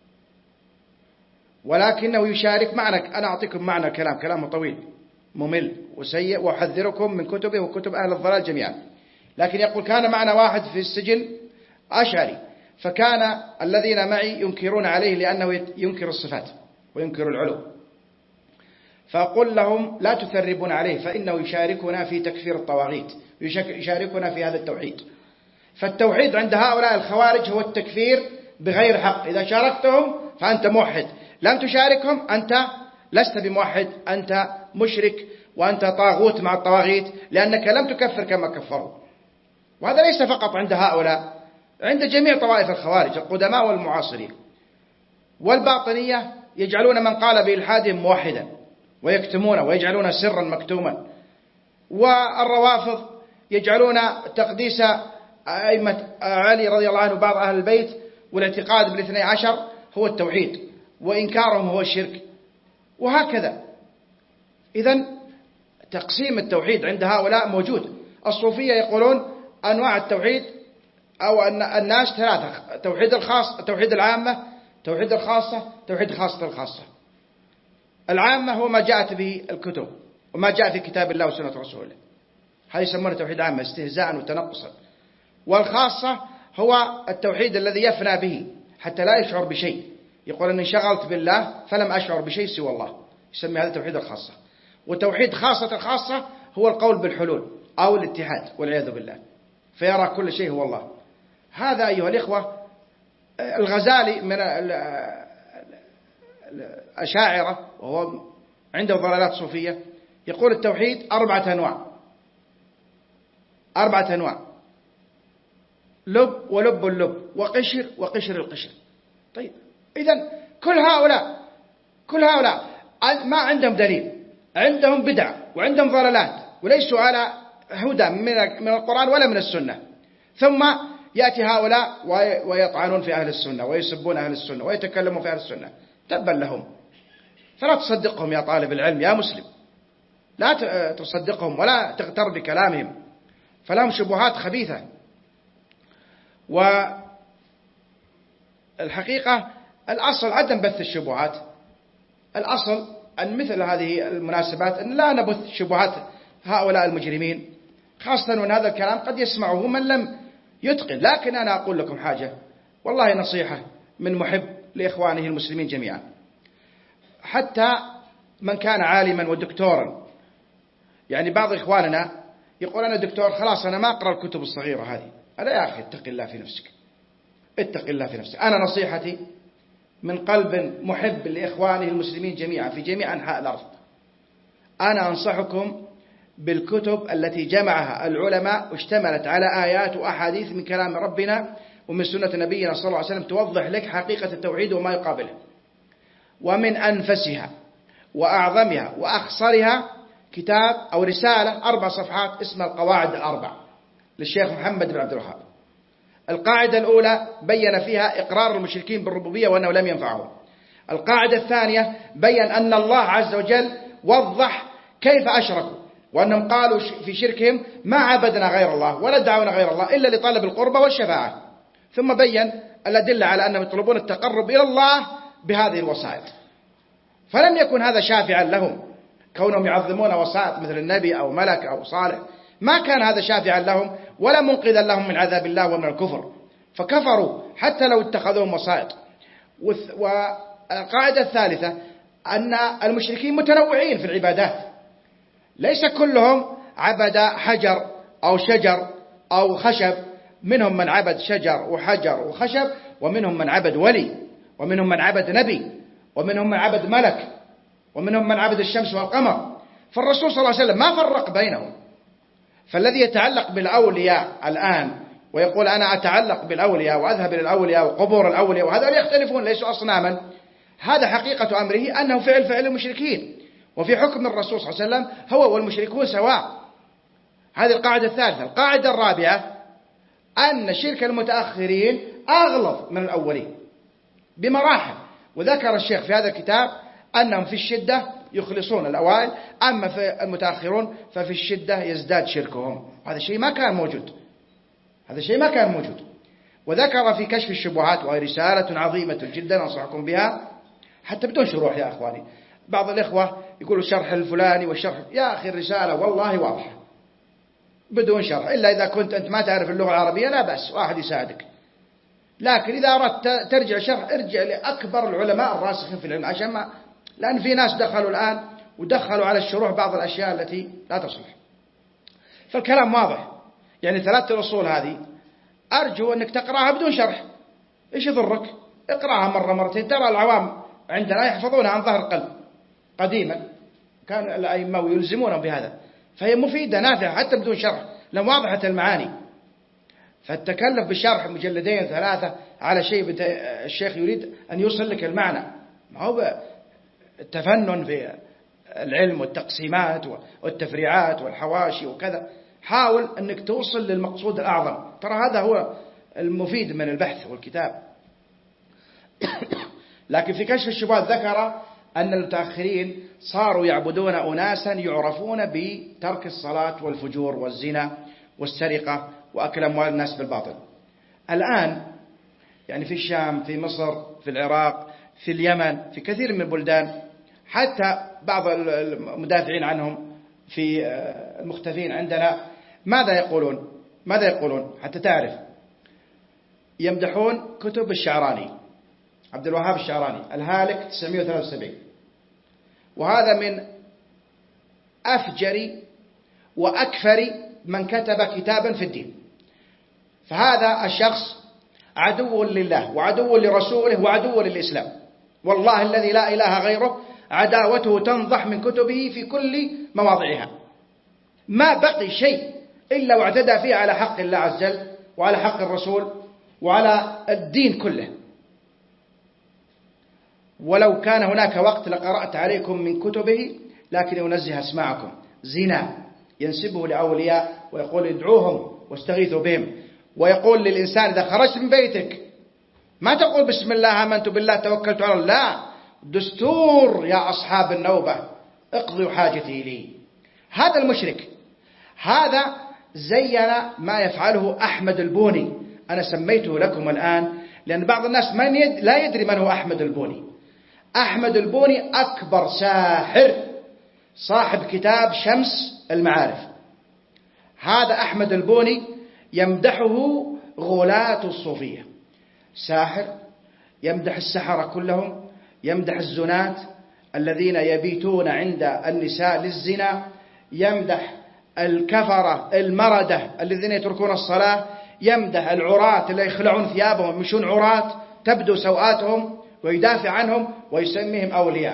[SPEAKER 1] ولكنه يشارك معنا. أنا أعطيكم معنى الكلام، كلامه طويل ممل وسيء وأحذركم من كتبه وكتب أهل الضلال جميعا. لكن يقول كان معنا واحد في السجن أشعري، فكان الذين معي ينكرون عليه لأنه ينكر الصفات وينكر العلو، فأقول لهم لا تثربون عليه فإنه يشاركنا في تكفير الطواغيت، يشاركنا في هذا التوحيد. فالتوحيد عند هؤلاء الخوارج هو التكفير بغير حق. إذا شاركتهم فأنت موحد، لم تشاركهم أنت لست بموحد، أنت مشرك وأنت طاغوت مع الطواغيت، لأنك لم تكفر كما كفروا. وهذا ليس فقط عند هؤلاء، عند جميع طوائف الخوارج القدماء والمعاصرين. والباطنية يجعلون من قال بإلحادهم موحدا ويكتمونه ويجعلون سرا مكتوما. والروافض يجعلون تقديس أئمة علي رضي الله عنه بعض أهل البيت والاعتقاد بالاثني عشر هو التوحيد، وإنكارهم هو الشرك، وهكذا. إذن تقسيم التوحيد عند هؤلاء موجود. الصوفية يقولون أنواع التوحيد أو أن الناس ثلاثة: توحيد الخاص، توحيد العامة، توحيد الخاصة، توحيد خاصة الخاصة. العامة هو ما جاءت به الكتب وما جاء في كتاب الله وسنة رسوله، هذا يسمونه توحيد عامة استهزاء وتنقصا. والخاصة هو التوحيد الذي يفنى به حتى لا يشعر بشيء، يقول أني انشغلت بالله فلم أشعر بشيء سوى الله، يسمي هذا توحيد الخاصة. وتوحيد خاصة الخاصة هو القول بالحلول أو الاتحاد والعياذ بالله، فيرى كل شيء هو الله. هذا أيها الإخوة الغزالي من الأشاعرة وهو عنده ضلالات صوفية يقول التوحيد أربعة أنواع، أربعة أنواع: لب ولب اللب وقشر وقشر القشر. طيب إذن كل هؤلاء كل هؤلاء ما عندهم دليل، عندهم بدع وعندهم ضلالات وليسوا على هدى من القرآن ولا من السنة. ثم يأتي هؤلاء ويطعنون في أهل السنة ويسبون أهل السنة ويتكلمون في أهل السنة. تبا لهم. فلا تصدقهم يا طالب العلم يا مسلم، لا تصدقهم ولا تغتر بكلامهم، فلهم شبهات خبيثة. والحقيقة الأصل عدم بث الشبهات، الأصل أن مثل هذه المناسبات أن لا نبث شبهات هؤلاء المجرمين، خاصة وأن هذا الكلام قد يسمعه من لم يتقن. لكن أنا أقول لكم حاجة، والله نصيحة من محب لإخوانه المسلمين جميعا، حتى من كان عالما ودكتورا. يعني بعض إخواننا يقول أنا دكتور خلاص أنا ما أقرأ الكتب الصغيرة هذه. أنا يا أخي اتق الله في نفسك، اتق الله في نفسك. أنا نصيحتي من قلب محب لإخوانه المسلمين جميعا في جميع أنحاء الأرض، أنا أنصحكم بالكتب التي جمعها العلماء واشتملت على آيات وأحاديث من كلام ربنا ومن سنة نبينا صلى الله عليه وسلم توضح لك حقيقة التوحيد وما يقابله. ومن أنفسها وأعظمها وأخصرها كتاب أو رسالة أربع صفحات اسمها القواعد الأربع للشيخ محمد بن عبد الوهاب. القاعدة الأولى بين فيها إقرار المشركين بالربوبية وأنه لم ينفعهم. القاعدة الثانية بين أن الله عز وجل وضح كيف أشركوا، وأنهم قالوا في شركهم ما عبدنا غير الله ولا دعونا غير الله إلا لطلب القربة والشفاعة. ثم بين الأدلة على أنهم يطلبون التقرب إلى الله بهذه الوسائط. فلم يكن هذا شافعا لهم كونهم يعظمون وسائط مثل النبي أو ملك أو صالح، ما كان هذا شافعا لهم ولا منقذا لهم من عذاب الله ومن الكفر، فكفروا حتى لو اتخذوهم وسائط. والقاعدة الثالثة أن المشركين متنوعين في العبادات، ليس كلهم عبد حجر أو شجر أو خشب، منهم من عبد شجر وحجر وخشب، ومنهم من عبد ولي، ومنهم من عبد نبي، ومنهم من عبد ملك، ومنهم من عبد الشمس والقمر. فالرسول صلى الله عليه وسلم ما فرق بينهم. فالذي يتعلق بالأولياء الآن ويقول أنا أتعلق بالأولياء وأذهب إلى الأولياء وقبور الأولياء وهذا يختلفون ليسوا أصناما، هذا حقيقة أمره أنه فعل فعل المشركين، وفي حكم الرسول صلى الله عليه وسلم هو والمشركون سواء. هذه القاعدة الثالثة. القاعدة الرابعة أن شرك المتأخرين أغلظ من الأولين بمراحل، وذكر الشيخ في هذا الكتاب أنهم في الشدة يخلصون الأوائل، أما في المتأخرون ففي الشدة يزداد شركهم. هذا الشيء ما كان موجود، هذا الشيء ما كان موجود. وذكر في كشف الشبهات، وهي رسالة عظيمة جدا أنصحكم بها حتى بدون شروح يا أخواني. بعض الإخوة يقولوا الشرح الفلاني والشرح، يا أخي الرسالة والله واضحة بدون شرح، إلا إذا كنت أنت ما تعرف اللغة العربية لا بأس واحد يساعدك. لكن إذا أردت ترجع شرح ارجع لأكبر العلماء الراسخين في العلم، عشان ما لأن في ناس دخلوا الآن ودخلوا على الشروح بعض الأشياء التي لا تصلح. فالكلام واضح. يعني ثلاثة الأصول هذه أرجو أنك تقرأها بدون شرح، إيش يضرك؟ اقرأها مرة مرتين. ترى العوام عندنا يحفظونها عن ظهر قلب قديما، كان الأئمة يلزمونهم بهذا، فهي مفيدة نافعة حتى بدون شرح لأن واضحة المعاني. فالتكلف بالشرح مجلدين ثلاثة على شيء الشيخ يريد أن يوصل لك المعنى، ما هو التفنن في العلم والتقسيمات والتفريعات والحواشي وكذا. حاول أنك توصل للمقصود الأعظم، ترى هذا هو المفيد من البحث والكتاب. لكن في كشف الشبهات ذكر أن المتأخرين صاروا يعبدون أناسا يعرفون بترك الصلاة والفجور والزنا والسرقة وأكل أموال الناس بالباطل. الآن يعني في الشام، في مصر، في العراق، في اليمن، في كثير من البلدان، حتى بعض المدافعين عنهم في المختفين عندنا، ماذا يقولون؟ ماذا يقولون حتى تعرف؟ يمدحون كتب الشعراني، عبد الوهاب الشعراني الهالك تسعمائة وثلاثة وسبعين، وهذا من أفجر وأكفر من كتب كتابا في الدين. فهذا الشخص عدو لله وعدو لرسوله وعدو للإسلام، والله الذي لا إله غيره عداوته تنضح من كتبه في كل مواضعها، ما بقي شيء إلا واعتدى فيه على حق الله عز وجل وعلى حق الرسول وعلى الدين كله. ولو كان هناك وقت لقرأت عليكم من كتبه، لكن ينزه أسماعكم. زنا ينسبه لأولياء ويقول ادعوهم واستغيثوا بهم، ويقول للإنسان إذا خرجت من بيتك ما تقول بسم الله آمنت بالله توكلت على الله، دستور يا أصحاب النوبة، اقضوا حاجتي لي. هذا المشرك، هذا زين ما يفعله أحمد البوني. أنا سميته لكم الآن لأن بعض الناس من يد لا يدري من هو أحمد البوني. أحمد البوني أكبر ساحر، صاحب كتاب شمس المعارف. هذا أحمد البوني يمدحه غلاة الصوفية، ساحر، يمدح السحرة كلهم، يمدح الزنات الذين يبيتون عند النساء للزنا، يمدح الكفرة المردة الذين يتركون الصلاة، يمدح العراة اللي يخلعون ثيابهم يمشون عراة تبدو سوآتهم، ويدافع عنهم ويسميهم أولياء،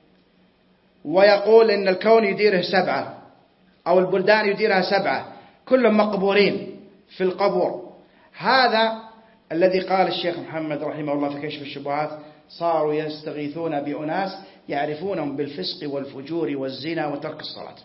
[SPEAKER 1] ويقول إن الكون يديره سبعة أو البلدان يديرها سبعة كلهم مقبورين في القبور. هذا الذي قال الشيخ محمد رحمه الله في كشف الشبهات: صاروا يستغيثون بأناس يعرفونهم بالفسق والفجور والزنا وترك الصلاة.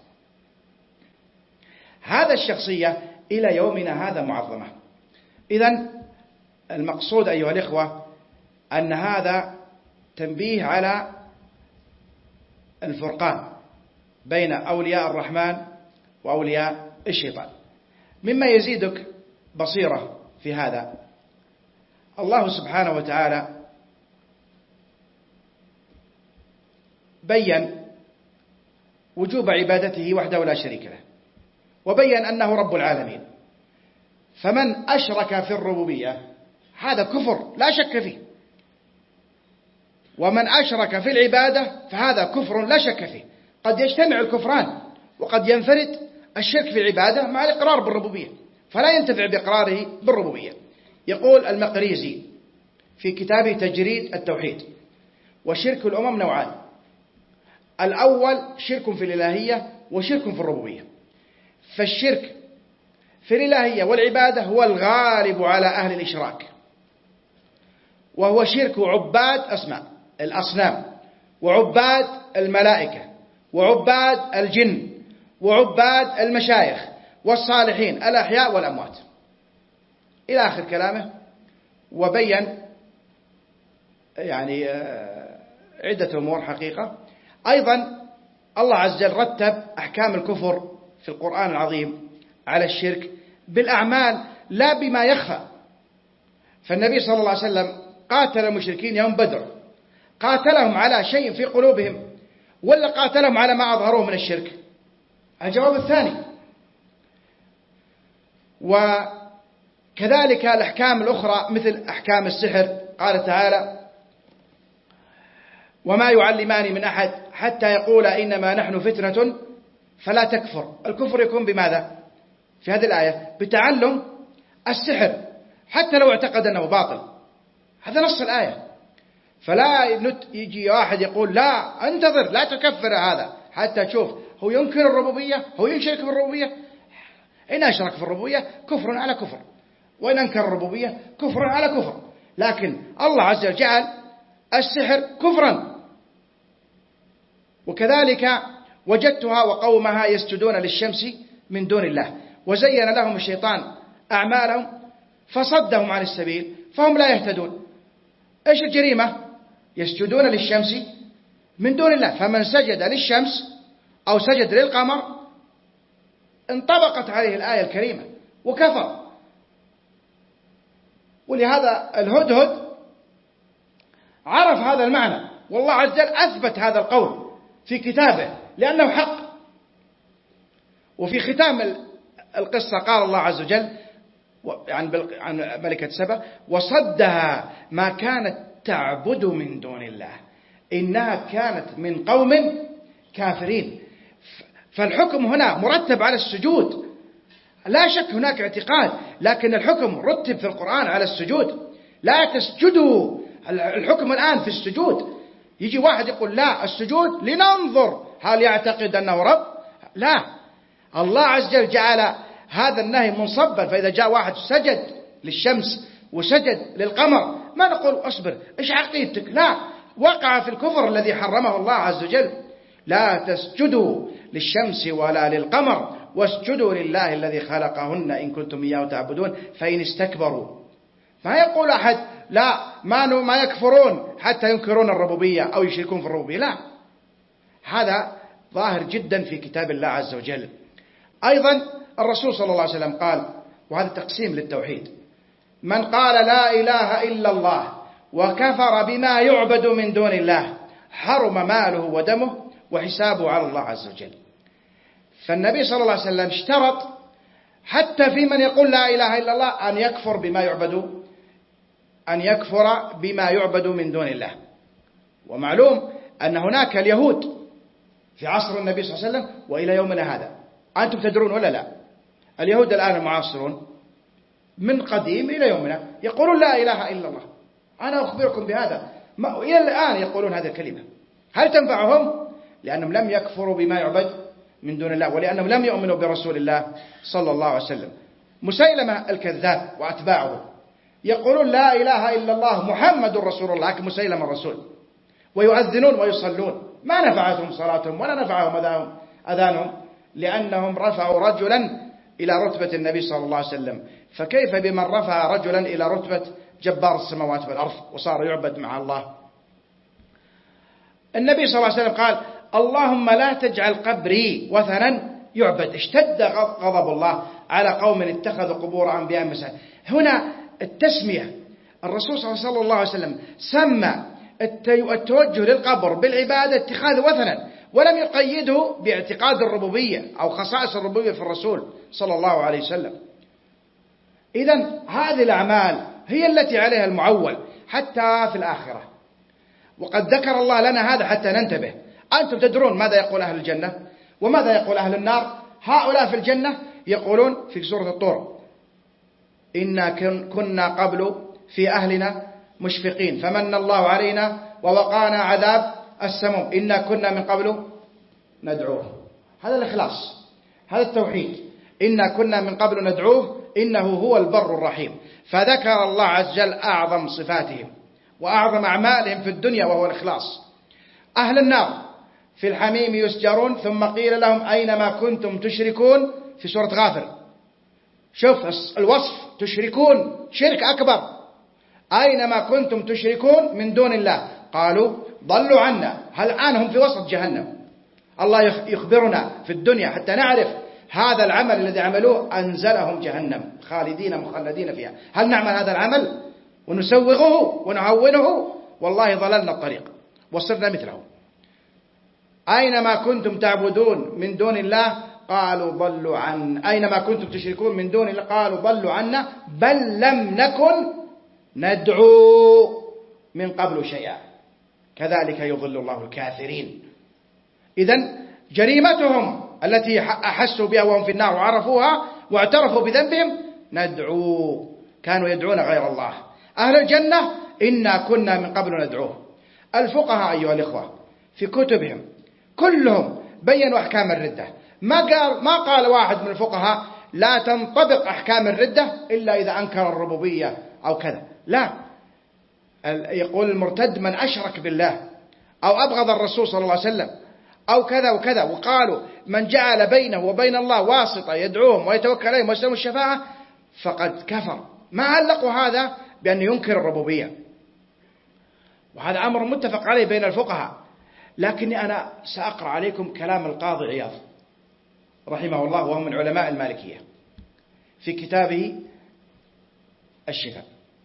[SPEAKER 1] هذا الشخصية إلى يومنا هذا معظمة. إذن المقصود أيها الإخوة أن هذا تنبيه على الفرقان بين أولياء الرحمن وأولياء الشيطان. مما يزيدك بصيرة في هذا، الله سبحانه وتعالى بيّن وجوب عبادته وحده لا شريك له، وبيّن أنه رب العالمين. فمن أشرك في الربوبية هذا كفر لا شك فيه، ومن أشرك في العبادة فهذا كفر لا شك فيه. قد يجتمع الكفران، وقد ينفرد الشرك في العبادة مع الإقرار بالربوبية، فلا ينتفع بإقراره بالربوبية. يقول المقريزي في كتابه تجريد التوحيد: وشرك الأمم نوعان، الأول شرك في الإلهية وشرك في الربوبية. فالشرك في الإلهية والعبادة هو الغالب على أهل الإشراك، وهو شرك عباد أسماء الأصنام، وعباد الملائكة، وعباد الجن، وعباد المشايخ والصالحين الأحياء والأموات، إلى آخر كلامه. وبين يعني عدة أمور حقيقة. أيضا الله عز وجل رتب أحكام الكفر في القرآن العظيم على الشرك بالأعمال لا بما يخفى. فالنبي صلى الله عليه وسلم قاتل المشركين يوم بدر، قاتلهم على شيء في قلوبهم ولا قاتلهم على ما أظهروه من الشرك؟ الجواب الثاني. وكذلك الأحكام الأخرى مثل أحكام السحر، قال تعالى: وما يعلمان من أحد حتى يقول إنما نحن فتنة فلا تكفر. الكفر يكون بماذا في هذه الآية؟ بتعلم السحر حتى لو اعتقد أنه باطل. هذا نص الآية. فلا يجي واحد يقول لا انتظر لا تكفر هذا حتى تشوف هو ينكر الربوبية، هو يشرك بالربوبية. إن أشرك في الربوبية كفر على كفر، وإن أنكر الربوبية كفر على كفر. لكن الله عز وجل جعل السحر كفرا. وكذلك وجدتها وقومها يسجدون للشمس من دون الله وزين لهم الشيطان أعمالهم فصدهم عن السبيل فهم لا يهتدون. إيش الجريمة؟ يسجدون للشمس من دون الله. فمن سجد للشمس أو سجد للقمر انطبقت عليه الآية الكريمة وكفر. ولهذا الهدهد عرف هذا المعنى، والله عز وجل أثبت هذا القول في كتابه لأنه حق. وفي ختام القصة قال الله عز وجل عن ملكة سبأ: وصدها ما كانت تعبد من دون الله إنها كانت من قوم كافرين. فالحكم هنا مرتب على السجود، لا شك هناك اعتقاد، لكن الحكم رتب في القرآن على السجود. لا تسجدوا، الحكم الآن في السجود. يجي واحد يقول لا السجود لننظر هل يعتقد أنه رب. لا، الله عز وجل جعل هذا النهي منصبا. فإذا جاء واحد سجد للشمس وسجد للقمر ما نقول أصبر إيش عقيدتك، لا، وقع في الكفر الذي حرمه الله عز وجل. لا تسجدوا للشمس ولا للقمر واسجدوا لله الذي خلقهن إن كنتم إياه تعبدون فإن استكبروا. ما يقول أحد لا ما ما يكفرون حتى ينكرون الربوبية أو يشركون في الربوبية، لا، هذا ظاهر جدا في كتاب الله عز وجل. أيضا الرسول صلى الله عليه وسلم قال، وهذا تقسيم للتوحيد: من قال لا إله إلا الله وكفر بما يعبد من دون الله حرم ماله ودمه وحسابه على الله عز وجل. فالنبي صلى الله عليه وسلم اشترط حتى في من يقول لا إله إلا الله أن يكفر بما يعبد أن يكفر بما يعبد من دون الله. ومعلوم أن هناك اليهود في عصر النبي صلى الله عليه وسلم وإلى يومنا هذا، أنتم تدرون ولا لا؟ اليهود الآن المعاصرون من قديم إلى يومنا يقولون لا إله إلا الله. أنا أخبركم بهذا، إلى الآن يقولون هذه الكلمة. هل تنفعهم؟ لأنهم لم يكفروا بما يعبد من دون الله، ولأنهم لم يؤمنوا برسول الله صلى الله عليه وسلم. مسيلمة الكذاب وأتباعه يقولون لا إله إلا الله محمد رسول الله، لكن مسيلمة الرسول، ويؤذنون ويصلون، ما نفعتهم صلاتهم ولا نفعهم أذانهم، لأنهم رفعوا رجلا إلى رتبة النبي صلى الله عليه وسلم. فكيف بمن رفع رجلا إلى رتبة جبار السماوات والأرض وصار يعبد مع الله؟ النبي صلى الله عليه وسلم قال: اللهم لا تجعل قبري وثنا يعبد. اشتد غضب الله على قوم اتخذوا قبور أنبياء مساجد. هنا التسمية، الرسول صلى الله عليه وسلم سمى التوجه للقبر بالعبادة اتخاذ وثنا، ولم يقيده باعتقاد الربوبية أو خصائص الربوبية في الرسول صلى الله عليه وسلم. إذن هذه الأعمال هي التي عليها المعول حتى في الآخرة. وقد ذكر الله لنا هذا حتى ننتبه. أنتم تدرون ماذا يقول أهل الجنة وماذا يقول أهل النار؟ هؤلاء في الجنة يقولون في سورة الطور: إنا كنا قبل في أهلنا مشفقين فمن الله علينا ووقانا عذاب السموم إنا كنا من قبل ندعوه. هذا الإخلاص، هذا التوحيد، إنا كنا من قبل ندعوه إنه هو البر الرحيم. فذكر الله عز وجل أعظم صفاتهم وأعظم أعمالهم في الدنيا وهو الإخلاص. أهل النار في الحميم يسجرون ثم قيل لهم أينما كنتم تشركون في سورة غافر. شوف الوصف: تشركون، شرك أكبر. أينما كنتم تشركون من دون الله قالوا ضلوا عنا. هل الآن هم في وسط جهنم. الله يخبرنا في الدنيا حتى نعرف هذا العمل الذي عملوه أنزلهم جهنم خالدين مخلدين فيها. هل نعمل هذا العمل ونسوغه ونعونه؟ والله ضللنا الطريق وصرنا مثله. أينما كنتم تعبدون من دون الله قالوا ضلوا عنا. أينما كنتم تشركون من دون الله قالوا ضلوا عنا بل لم نكن ندعو من قبل شيئا كذلك يضل الله الكافرين. إذن جريمتهم التي أحسوا بها وهم في النار وعرفوها واعترفوا بذنبهم ندعو، كانوا يدعون غير الله. أهل الجنة إنا كنا من قبل ندعوه. الفقهاء أيها الإخوة في كتبهم كلهم بينوا أحكام الردة. ما قال, ما قال واحد من الفقهاء لا تنطبق أحكام الردة إلا إذا أنكر الربوبية أو كذا، لا. يقول المرتد من أشرك بالله أو أبغض الرسول صلى الله عليه وسلم أو كذا وكذا. وقالوا من جعل بينه وبين الله واسطة يدعوهم ويتوكل عليهم ويسلم الشفاعة فقد كفر. ما علقوا هذا بأن ينكر الربوبية، وهذا أمر متفق عليه بين الفقهاء. لكني أنا سأقرأ عليكم كلام القاضي عياض رحمه الله وهو من علماء المالكية في كتابه الشفاء.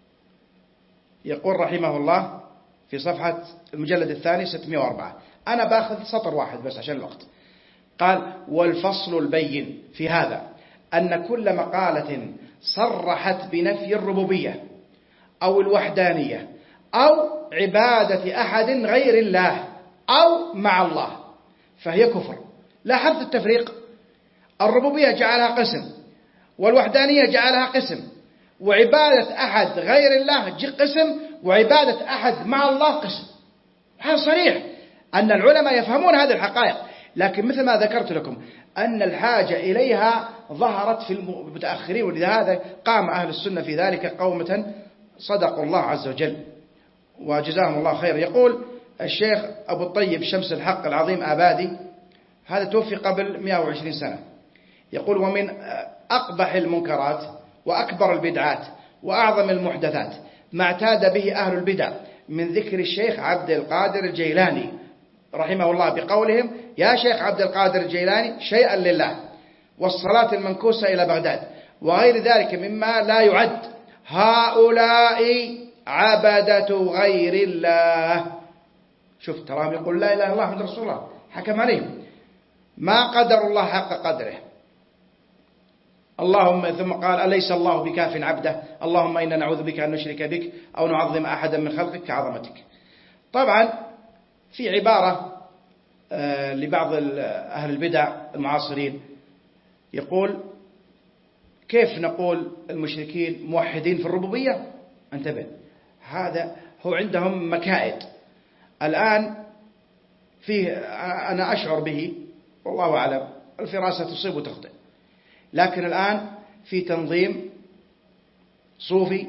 [SPEAKER 1] يقول رحمه الله في صفحة المجلد الثاني ستمائة وأربعة، أنا باخذ سطر واحد بس عشان الوقت. قال: والفصل البين في هذا أن كل مقالة صرحت بنفي الربوبية أو الوحدانية أو عبادة أحد غير الله أو مع الله فهي كفر. لاحظت التفريق؟ الربوبية جعلها قسم، والوحدانية جعلها قسم، وعبادة أحد غير الله قسم، وعبادة أحد مع الله قسم. هذا صريح أن العلماء يفهمون هذه الحقائق، لكن مثل ما ذكرت لكم أن الحاجة إليها ظهرت في المتأخرين، ولهذا قام أهل السنة في ذلك قومة صدقوا الله عز وجل وجزاهم الله خير. يقول الشيخ أبو الطيب شمس الحق العظيم آبادي، هذا توفي قبل مئة وعشرين سنة، يقول: ومن أقبح المنكرات وأكبر البدعات وأعظم المحدثات ما اعتاد به أهل البدع من ذكر الشيخ عبد القادر الجيلاني رحمه الله بقولهم يا شيخ عبد القادر الجيلاني شيئا لله، والصلاة المنكوسة إلى بغداد وغير ذلك مما لا يعد، هؤلاء عبدة غير الله. شوف تراهم يقول لا إله إلا الله محمد رسول الله، حكم عليهم ما قدر الله حق قدره. اللهم ثم قال أليس الله بكاف عبده، اللهم إنا نعوذ بك أن نشرك بك أو نعظم أحدا من خلقك كعظمتك. طبعا في عبارة لبعض أهل البدع المعاصرين يقول كيف نقول المشركين موحدين في الربوبية؟ انتبه، هذا هو عندهم مكائد الآن فيه، أنا أشعر به والله أعلم، الفراسة تصيب وتخطئ، لكن الآن في تنظيم صوفي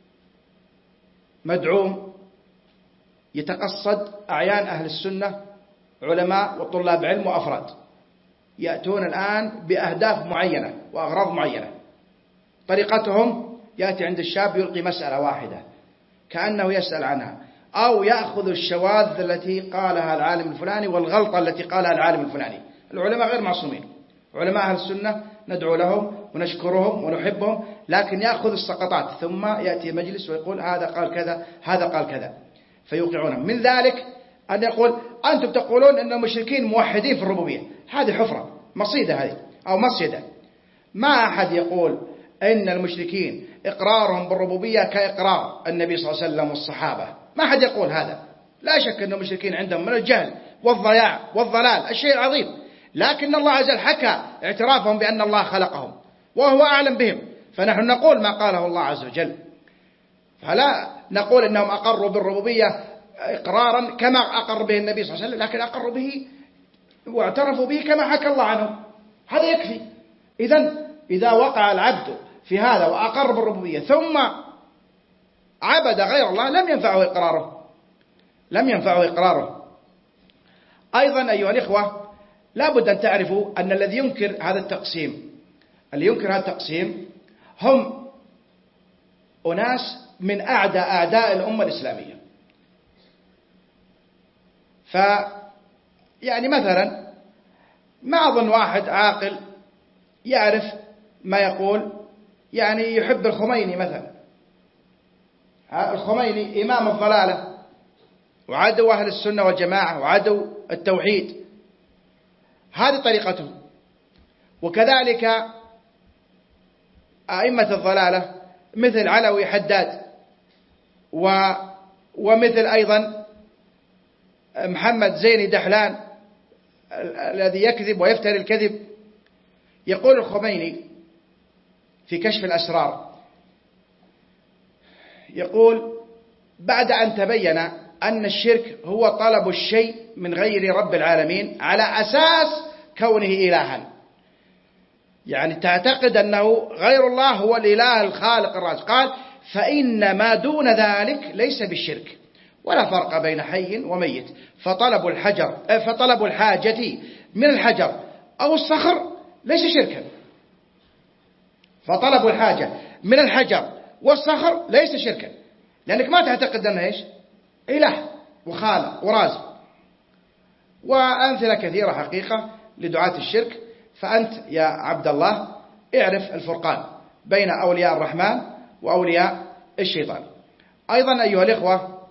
[SPEAKER 1] مدعوم يتقصد أعيان أهل السنة علماء وطلاب علم وأفراد، يأتون الآن بأهداف معينة وأغراض معينة. طريقتهم يأتي عند الشاب يلقي مسألة واحدة كأنه يسأل عنها، أو يأخذ الشواذ التي قالها العالم الفلاني والغلطة التي قالها العالم الفلاني. العلماء غير معصومين، علماء أهل السنة ندعو لهم ونشكرهم ونحبهم، لكن يأخذ السقطات ثم يأتي مجلس ويقول هذا قال كذا هذا قال كذا فيوقعونهم. من ذلك أن يقول أنتم تقولون أن المشركين موحدين في الربوبية، هذه حفرة مصيدة هذه أو مصيدة. ما أحد يقول أن المشركين إقرارهم بالربوبية كإقرار النبي صلى الله عليه وسلم والصحابة، ما أحد يقول هذا. لا شك أن المشركين عندهم من الجهل والضياع والضلال الشيء العظيم، لكن الله عز وجل حكى اعترافهم بأن الله خلقهم وهو أعلم بهم، فنحن نقول ما قاله الله عز وجل، فلا نقول أنهم أقروا بالربوبية إقرارا كما أقر به النبي صلى الله عليه وسلم، لكن أقروا به واعترفوا به كما حكى الله عنهم، هذا يكفي. إذن إذا وقع العبد في هذا وأقر بالربوبية ثم عبد غير الله لم ينفعه إقراره، لم ينفعه إقراره. أيضا أيها الإخوة لا بد أن تعرفوا أن الذي ينكر هذا التقسيم اللي ينكر هذا التقسيم هم أناس من أعداء أعداء الأمة الإسلامية. ف يعني مثلا ما أظن واحد عاقل يعرف ما يقول، يعني يحب الخميني مثلا، الخميني إمام الضلالة وعدو أهل السنة والجماعة وعدو التوحيد، هذه طريقته. وكذلك أئمة الضلالة مثل علوي حداد و ومثل أيضا محمد زيني دحلان الذي يكذب ويفتري الكذب. يقول الخميني في كشف الأسرار، يقول بعد أن تبين أن الشرك هو طلب الشيء من غير رب العالمين على أساس كونه إلها، يعني تعتقد أنه غير الله هو الإله الخالق الرازق، قال فإن ما دون ذلك ليس بالشرك ولا فرق بين حي وميت، فطلب الحجر فطلب الحاجة من الحجر أو الصخر ليس شركا، فطلب الحاجة من الحجر والصخر ليس شركا، لأنك ما تعتقد أنه إيش إله وخالق ورازق. وأمثلة كثيرة حقيقة لدعاة الشرك. فأنت يا عبد الله اعرف الفرقان بين أولياء الرحمن وأولياء الشيطان. أيضا أيها الإخوة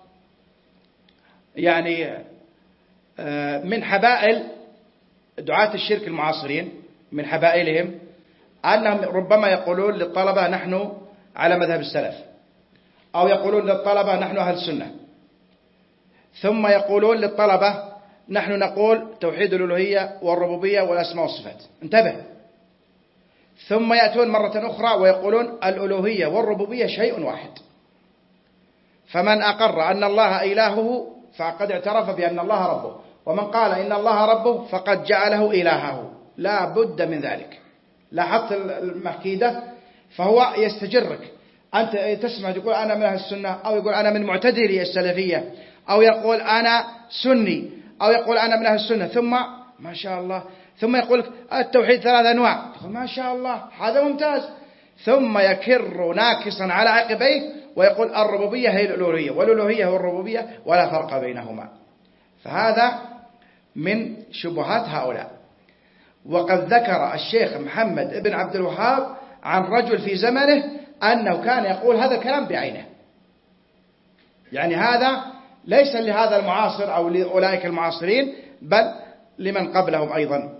[SPEAKER 1] يعني من حبائل دعاة الشرك المعاصرين، من حبائلهم أنهم ربما يقولون للطلبة نحن على مذهب السلف، أو يقولون للطلبة نحن أهل السنة، ثم يقولون للطلبة نحن نقول توحيد الألوهية والربوبية والأسماء والصفات. انتبه. ثم يأتون مرة أخرى ويقولون الألوهية والربوبية شيء واحد، فمن أقر أن الله إلهه فقد اعترف بأن الله ربه، ومن قال إن الله ربه فقد جعله إلهه. لا بد من ذلك. لاحظت المكيدة؟ فهو يستجرك، أنت تسمع يقول أنا من أهل السنة، أو يقول أنا من معتدلي السلفية، أو يقول أنا سني، أو يقول أنا من أهل السنة، ثم ما شاء الله ثم يقول التوحيد ثلاث أنواع، ما شاء الله هذا ممتاز، ثم يكر ناكصا على عقبيه ويقول الربوبية هي الألوهية والألوهية هو الربوبية ولا فرق بينهما. فهذا من شبهات هؤلاء. وقد ذكر الشيخ محمد بن عبد الوهاب عن رجل في زمنه أنه كان يقول هذا الكلام بعينه. يعني هذا ليس لهذا المعاصر أو لأولئك المعاصرين، بل لمن قبلهم أيضا.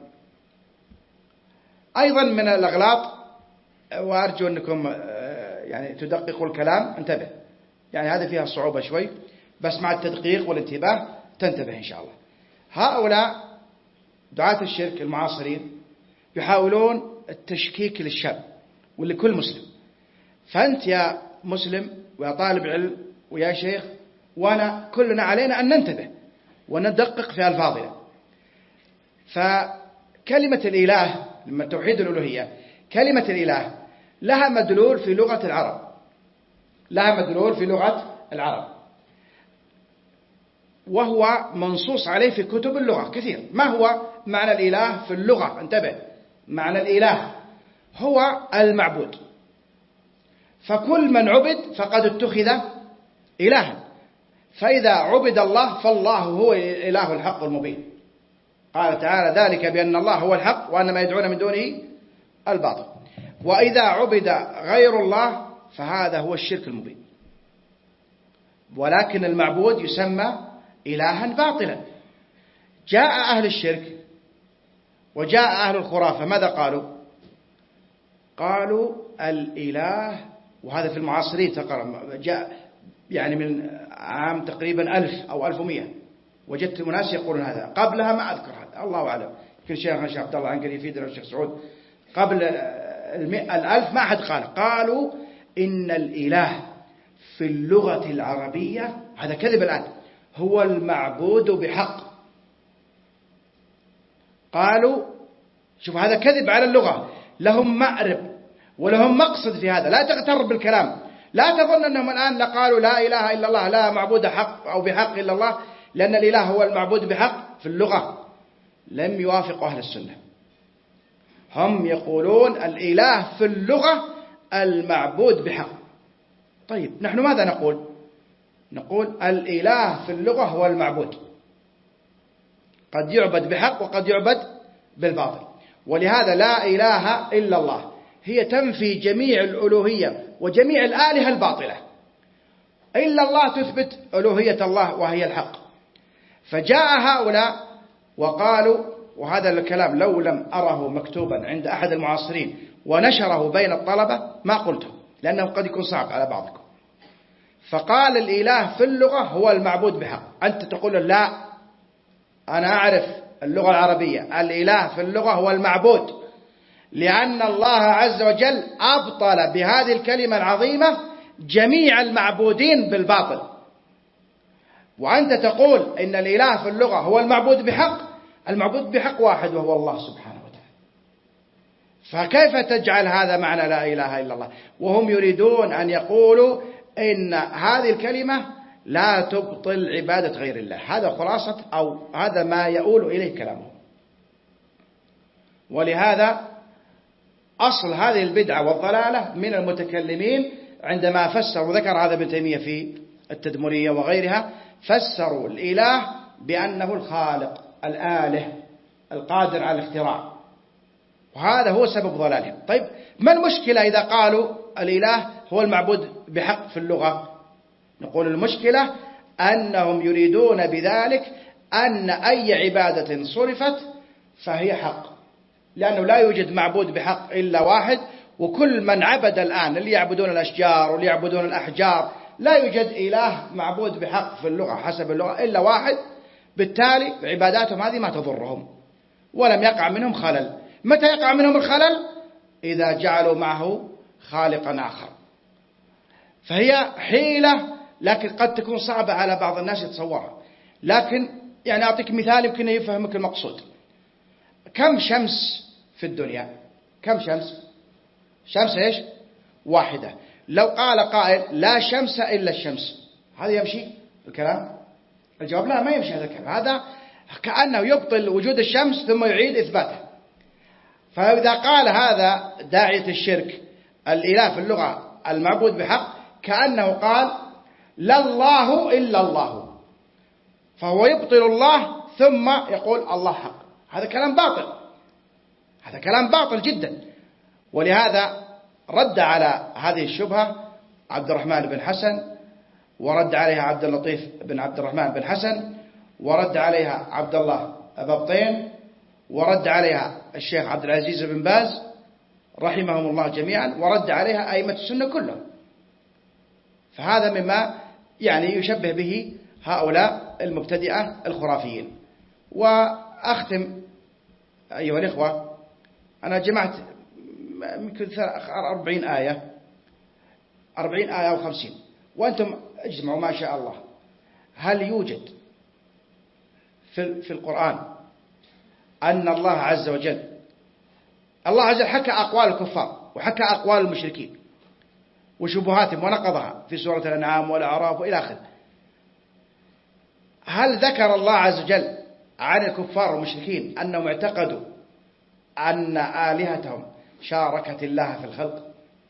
[SPEAKER 1] أيضا من الأغلاط، وأرجو أنكم يعني تدققوا الكلام، انتبه، يعني هذا فيها صعوبة شوي، بس مع التدقيق والانتباه تنتبه إن شاء الله. هؤلاء دعاة الشرك المعاصرين يحاولون التشكيك للشاب ولكل مسلم. فأنت يا مسلم ويا طالب علم ويا شيخ وأنا كلنا علينا أن ننتبه وندقق في ألفاظنا. فكلمة الإله لما توحيد الألوهية، كلمة الإله لها مدلول في لغة العرب، لها مدلول في لغة العرب، وهو منصوص عليه في كتب اللغة كثير. ما هو معنى الإله في اللغة؟ انتبه، معنى الإله هو المعبود، فكل من عبد فقد اتخذ إلها، فإذا عبد الله فالله هو الإله الحق المبين. قال تعالى ذلك بأن الله هو الحق وأن ما يدعون من دونه الباطل. وإذا عبد غير الله فهذا هو الشرك المبين. ولكن المعبود يسمى إلها باطلا. جاء أهل الشرك وجاء أهل الخرافة ماذا قالوا؟ قالوا الإله، وهذا في المعاصرين تقرأ، جاء يعني من عام تقريبا ألف أو ألف ومئة، وجدت ناس يقولون هذا. قبلها ما أذكر هذا، الله أعلم، كل شيخنا الشيخ عبد الله عنقري يفيدنا والشيخ سعود. قبل الألف ما أحد قال. قالوا إن الإله في اللغة العربية، هذا كذب الآن، هو المعبود بحق. قالوا شوف هذا كذب على اللغة، لهم مأرب ولهم مقصد في هذا، لا تغتر بالكلام. لا تظن أنهم الآن لقالوا لا إله إلا الله، لا معبود حق أو بحق إلا الله، لأن الإله هو المعبود بحق. في اللغة لم يوافقوا أهل السنة، هم يقولون الإله في اللغة المعبود بحق. طيب نحن ماذا نقول؟ نقول الإله في اللغة هو المعبود، قد يعبد بحق وقد يعبد بالباطل. ولهذا لا إله إلا الله هي تنفي جميع الألوهية وجميع الآلهة الباطلة، إلا الله تثبت ألوهية الله وهي الحق. فجاء هؤلاء وقالوا، وهذا الكلام لو لم أره مكتوبا عند أحد المعاصرين ونشره بين الطلبة ما قلته، لأنه قد يكون صعب على بعضكم. فقال الإله في اللغة هو المعبود بحق. أنت تقول لا، أنا أعرف اللغة العربية، الإله في اللغة هو المعبود، لأن الله عز وجل أبطل بهذه الكلمة العظيمة جميع المعبودين بالباطل. وأنت تقول إن الإله في اللغة هو المعبود بحق، المعبود بحق واحد وهو الله سبحانه وتعالى. فكيف تجعل هذا معنى لا إله إلا الله؟ وهم يريدون أن يقولوا إن هذه الكلمة لا تبطل عبادة غير الله. هذا خلاصة أو هذا ما يؤول إليه كلامهم. ولهذا أصل هذه البدعة والضلالة من المتكلمين عندما فسروا، وذكر هذا ابن تيمية في التدمرية وغيرها، فسروا الإله بأنه الخالق الآله القادر على الاختراع، وهذا هو سبب ضلالهم. طيب ما المشكلة إذا قالوا الإله هو المعبود بحق في اللغة؟ نقول المشكلة أنهم يريدون بذلك أن أي عبادة صرفت فهي حق، لأنه لا يوجد معبود بحق إلا واحد، وكل من عبد الآن اللي يعبدون الأشجار واللي يعبدون الأحجار لا يوجد إله معبود بحق في اللغة حسب اللغة إلا واحد، بالتالي عباداتهم هذه ما تضرهم ولم يقع منهم خلل. متى يقع منهم الخلل؟ إذا جعلوا معه خالقا آخر. فهي حيلة، لكن قد تكون صعبة على بعض الناس يتصورها. لكن يعني أعطيك مثال يمكن يفهمك المقصود. كم شمس في الدنيا؟ كم شمس؟ شمس إيش؟ واحدة. لو قال قائل لا شمس إلا الشمس، هذا يمشي الكلام؟ الجواب لا، ما يمشي هذا الكلام. هذا كأنه يبطل وجود الشمس ثم يعيد إثباته. فإذا قال هذا داعية الشرك الإله في اللغة المعبود بحق، كأنه قال لا الله إلا الله، فهو يبطل الله ثم يقول الله حق. هذا كلام باطل، هذا كلام باطل جدا. ولهذا رد على هذه الشبهة عبد الرحمن بن حسن، ورد عليها عبد اللطيف بن عبد الرحمن بن حسن، ورد عليها عبد الله ببطين، ورد عليها الشيخ عبد العزيز بن باز رحمهم الله جميعا، ورد عليها أئمة السنة كلهم. فهذا مما يعني يشبه به هؤلاء المبتدئة الخرافيين. وأختم أيها الإخوة، أنا جمعت يمكن أربعين آية أربعين آية وخمسين، وأنتم اجمعوا ما شاء الله. هل يوجد في في القرآن أن الله عز وجل الله عز وجل حكى أقوال الكفار وحكى أقوال المشركين وشبهاتهم ونقضها في سورة الأنعام والأعراف وإلى آخره، هل ذكر الله عز وجل عن الكفار والمشركين أنهم اعتقدوا أن آلهتهم شاركت الله في الخلق،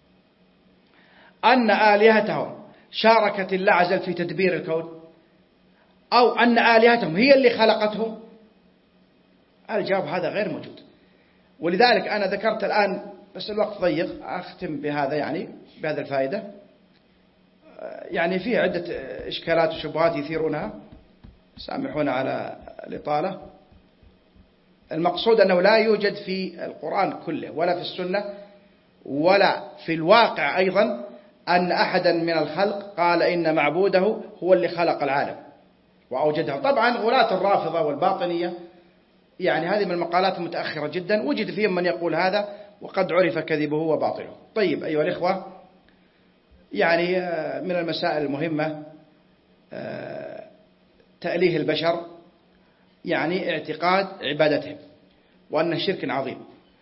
[SPEAKER 1] أن آلهتهم شاركت الله عز وجل في تدبير الكون، أو أن آلهتهم هي اللي خلقتهم؟ الجواب هذا غير موجود. ولذلك أنا ذكرت الآن، بس الوقت ضيق، أختم بهذا يعني بهذا الفائدة. يعني فيه عدة إشكالات وشبهات يثيرونها، سامحونا على الإطالة. المقصود أنه لا يوجد في القرآن كله ولا في السنة ولا في الواقع أيضا أن أحدا من الخلق قال إن معبوده هو اللي خلق العالم وأوجده. طبعا غلاة الرافضة والباطنية يعني هذه من المقالات المتأخرة جدا، وجد فيهم من يقول هذا وقد عرف كذبه وباطله. طيب أيها الإخوة، يعني من المسائل المهمة تأليه البشر، يعني اعتقاد عبادتهم، وأنه شرك عظيم.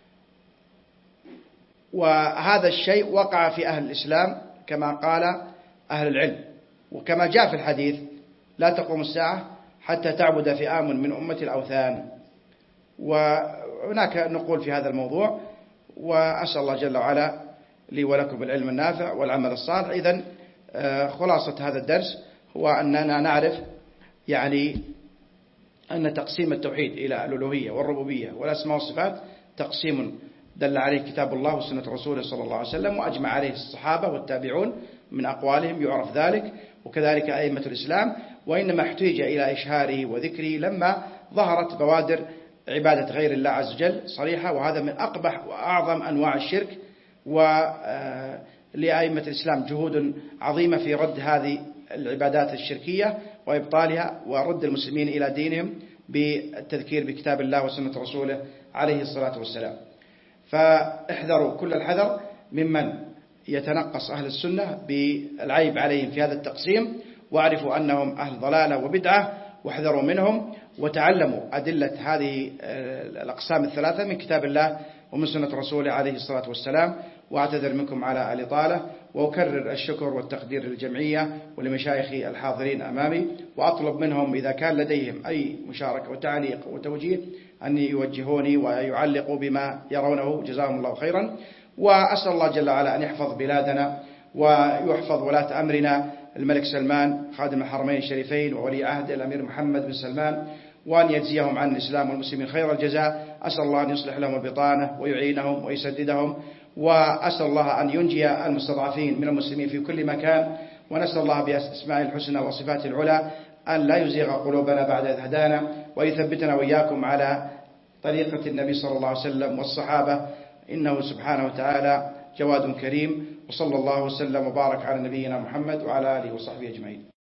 [SPEAKER 1] وهذا الشيء وقع في أهل الإسلام كما قال أهل العلم، وكما جاء في الحديث لا تقوم الساعة حتى تعبد فئام من أمة الأوثان. وهناك نقول في هذا الموضوع، وأسأل الله جل وعلا لي ولكم العلم النافع والعمل الصالح. إذن خلاصة هذا الدرس هو أننا نعرف يعني أن تقسيم التوحيد إلى الألوهية والربوبية والأسماء والصفات تقسيم دل عليه كتاب الله وسنة رسوله صلى الله عليه وسلم، وأجمع عليه الصحابة والتابعون من أقوالهم يعرف ذلك، وكذلك أئمة الإسلام. وإنما احتاج إلى إشهاره وذكره لما ظهرت بوادر عبادة غير الله عز وجل صريحة، وهذا من أقبح وأعظم أنواع الشرك. ولأئمة الإسلام جهود عظيمة في رد هذه العبادات الشركية وإبطالها، ورد المسلمين إلى دينهم بالتذكير بكتاب الله وسنة رسوله عليه الصلاة والسلام. فاحذروا كل الحذر ممن يتنقص أهل السنة بالعيب عليهم في هذا التقسيم، واعرفوا أنهم أهل ضلالة وبدعة، واحذروا منهم، وتعلموا أدلة هذه الأقسام الثلاثة من كتاب الله ومن سنة رسوله عليه الصلاة والسلام. وأعتذر منكم على الإطالة، وأكرر الشكر والتقدير للجمعية ولمشايخي الحاضرين أمامي، وأطلب منهم إذا كان لديهم أي مشاركة وتعليق وتوجيه أن يوجهوني ويعلقوا بما يرونه، جزاهم الله خيرا. وأسأل الله جل وعلا أن يحفظ بلادنا ويحفظ ولاة أمرنا الملك سلمان خادم الحرمين الشريفين وولي عهد الأمير محمد بن سلمان، وأن يجزيهم عن الإسلام والمسلمين خير الجزاء. أسأل الله أن يصلح لهم البطانة ويعينهم ويسددهم، وأسأل الله أن ينجي المستضعفين من المسلمين في كل مكان. ونسأل الله بأسماء الحسنى وصفاته العلى أن لا يزيغ قلوبنا بعد إذ هدانا، ويثبتنا وإياكم على طريقة النبي صلى الله عليه وسلم والصحابة، إنه سبحانه وتعالى جواد كريم. وصلى الله وسلم وبارك على نبينا محمد وعلى آله وصحبه أجمعين.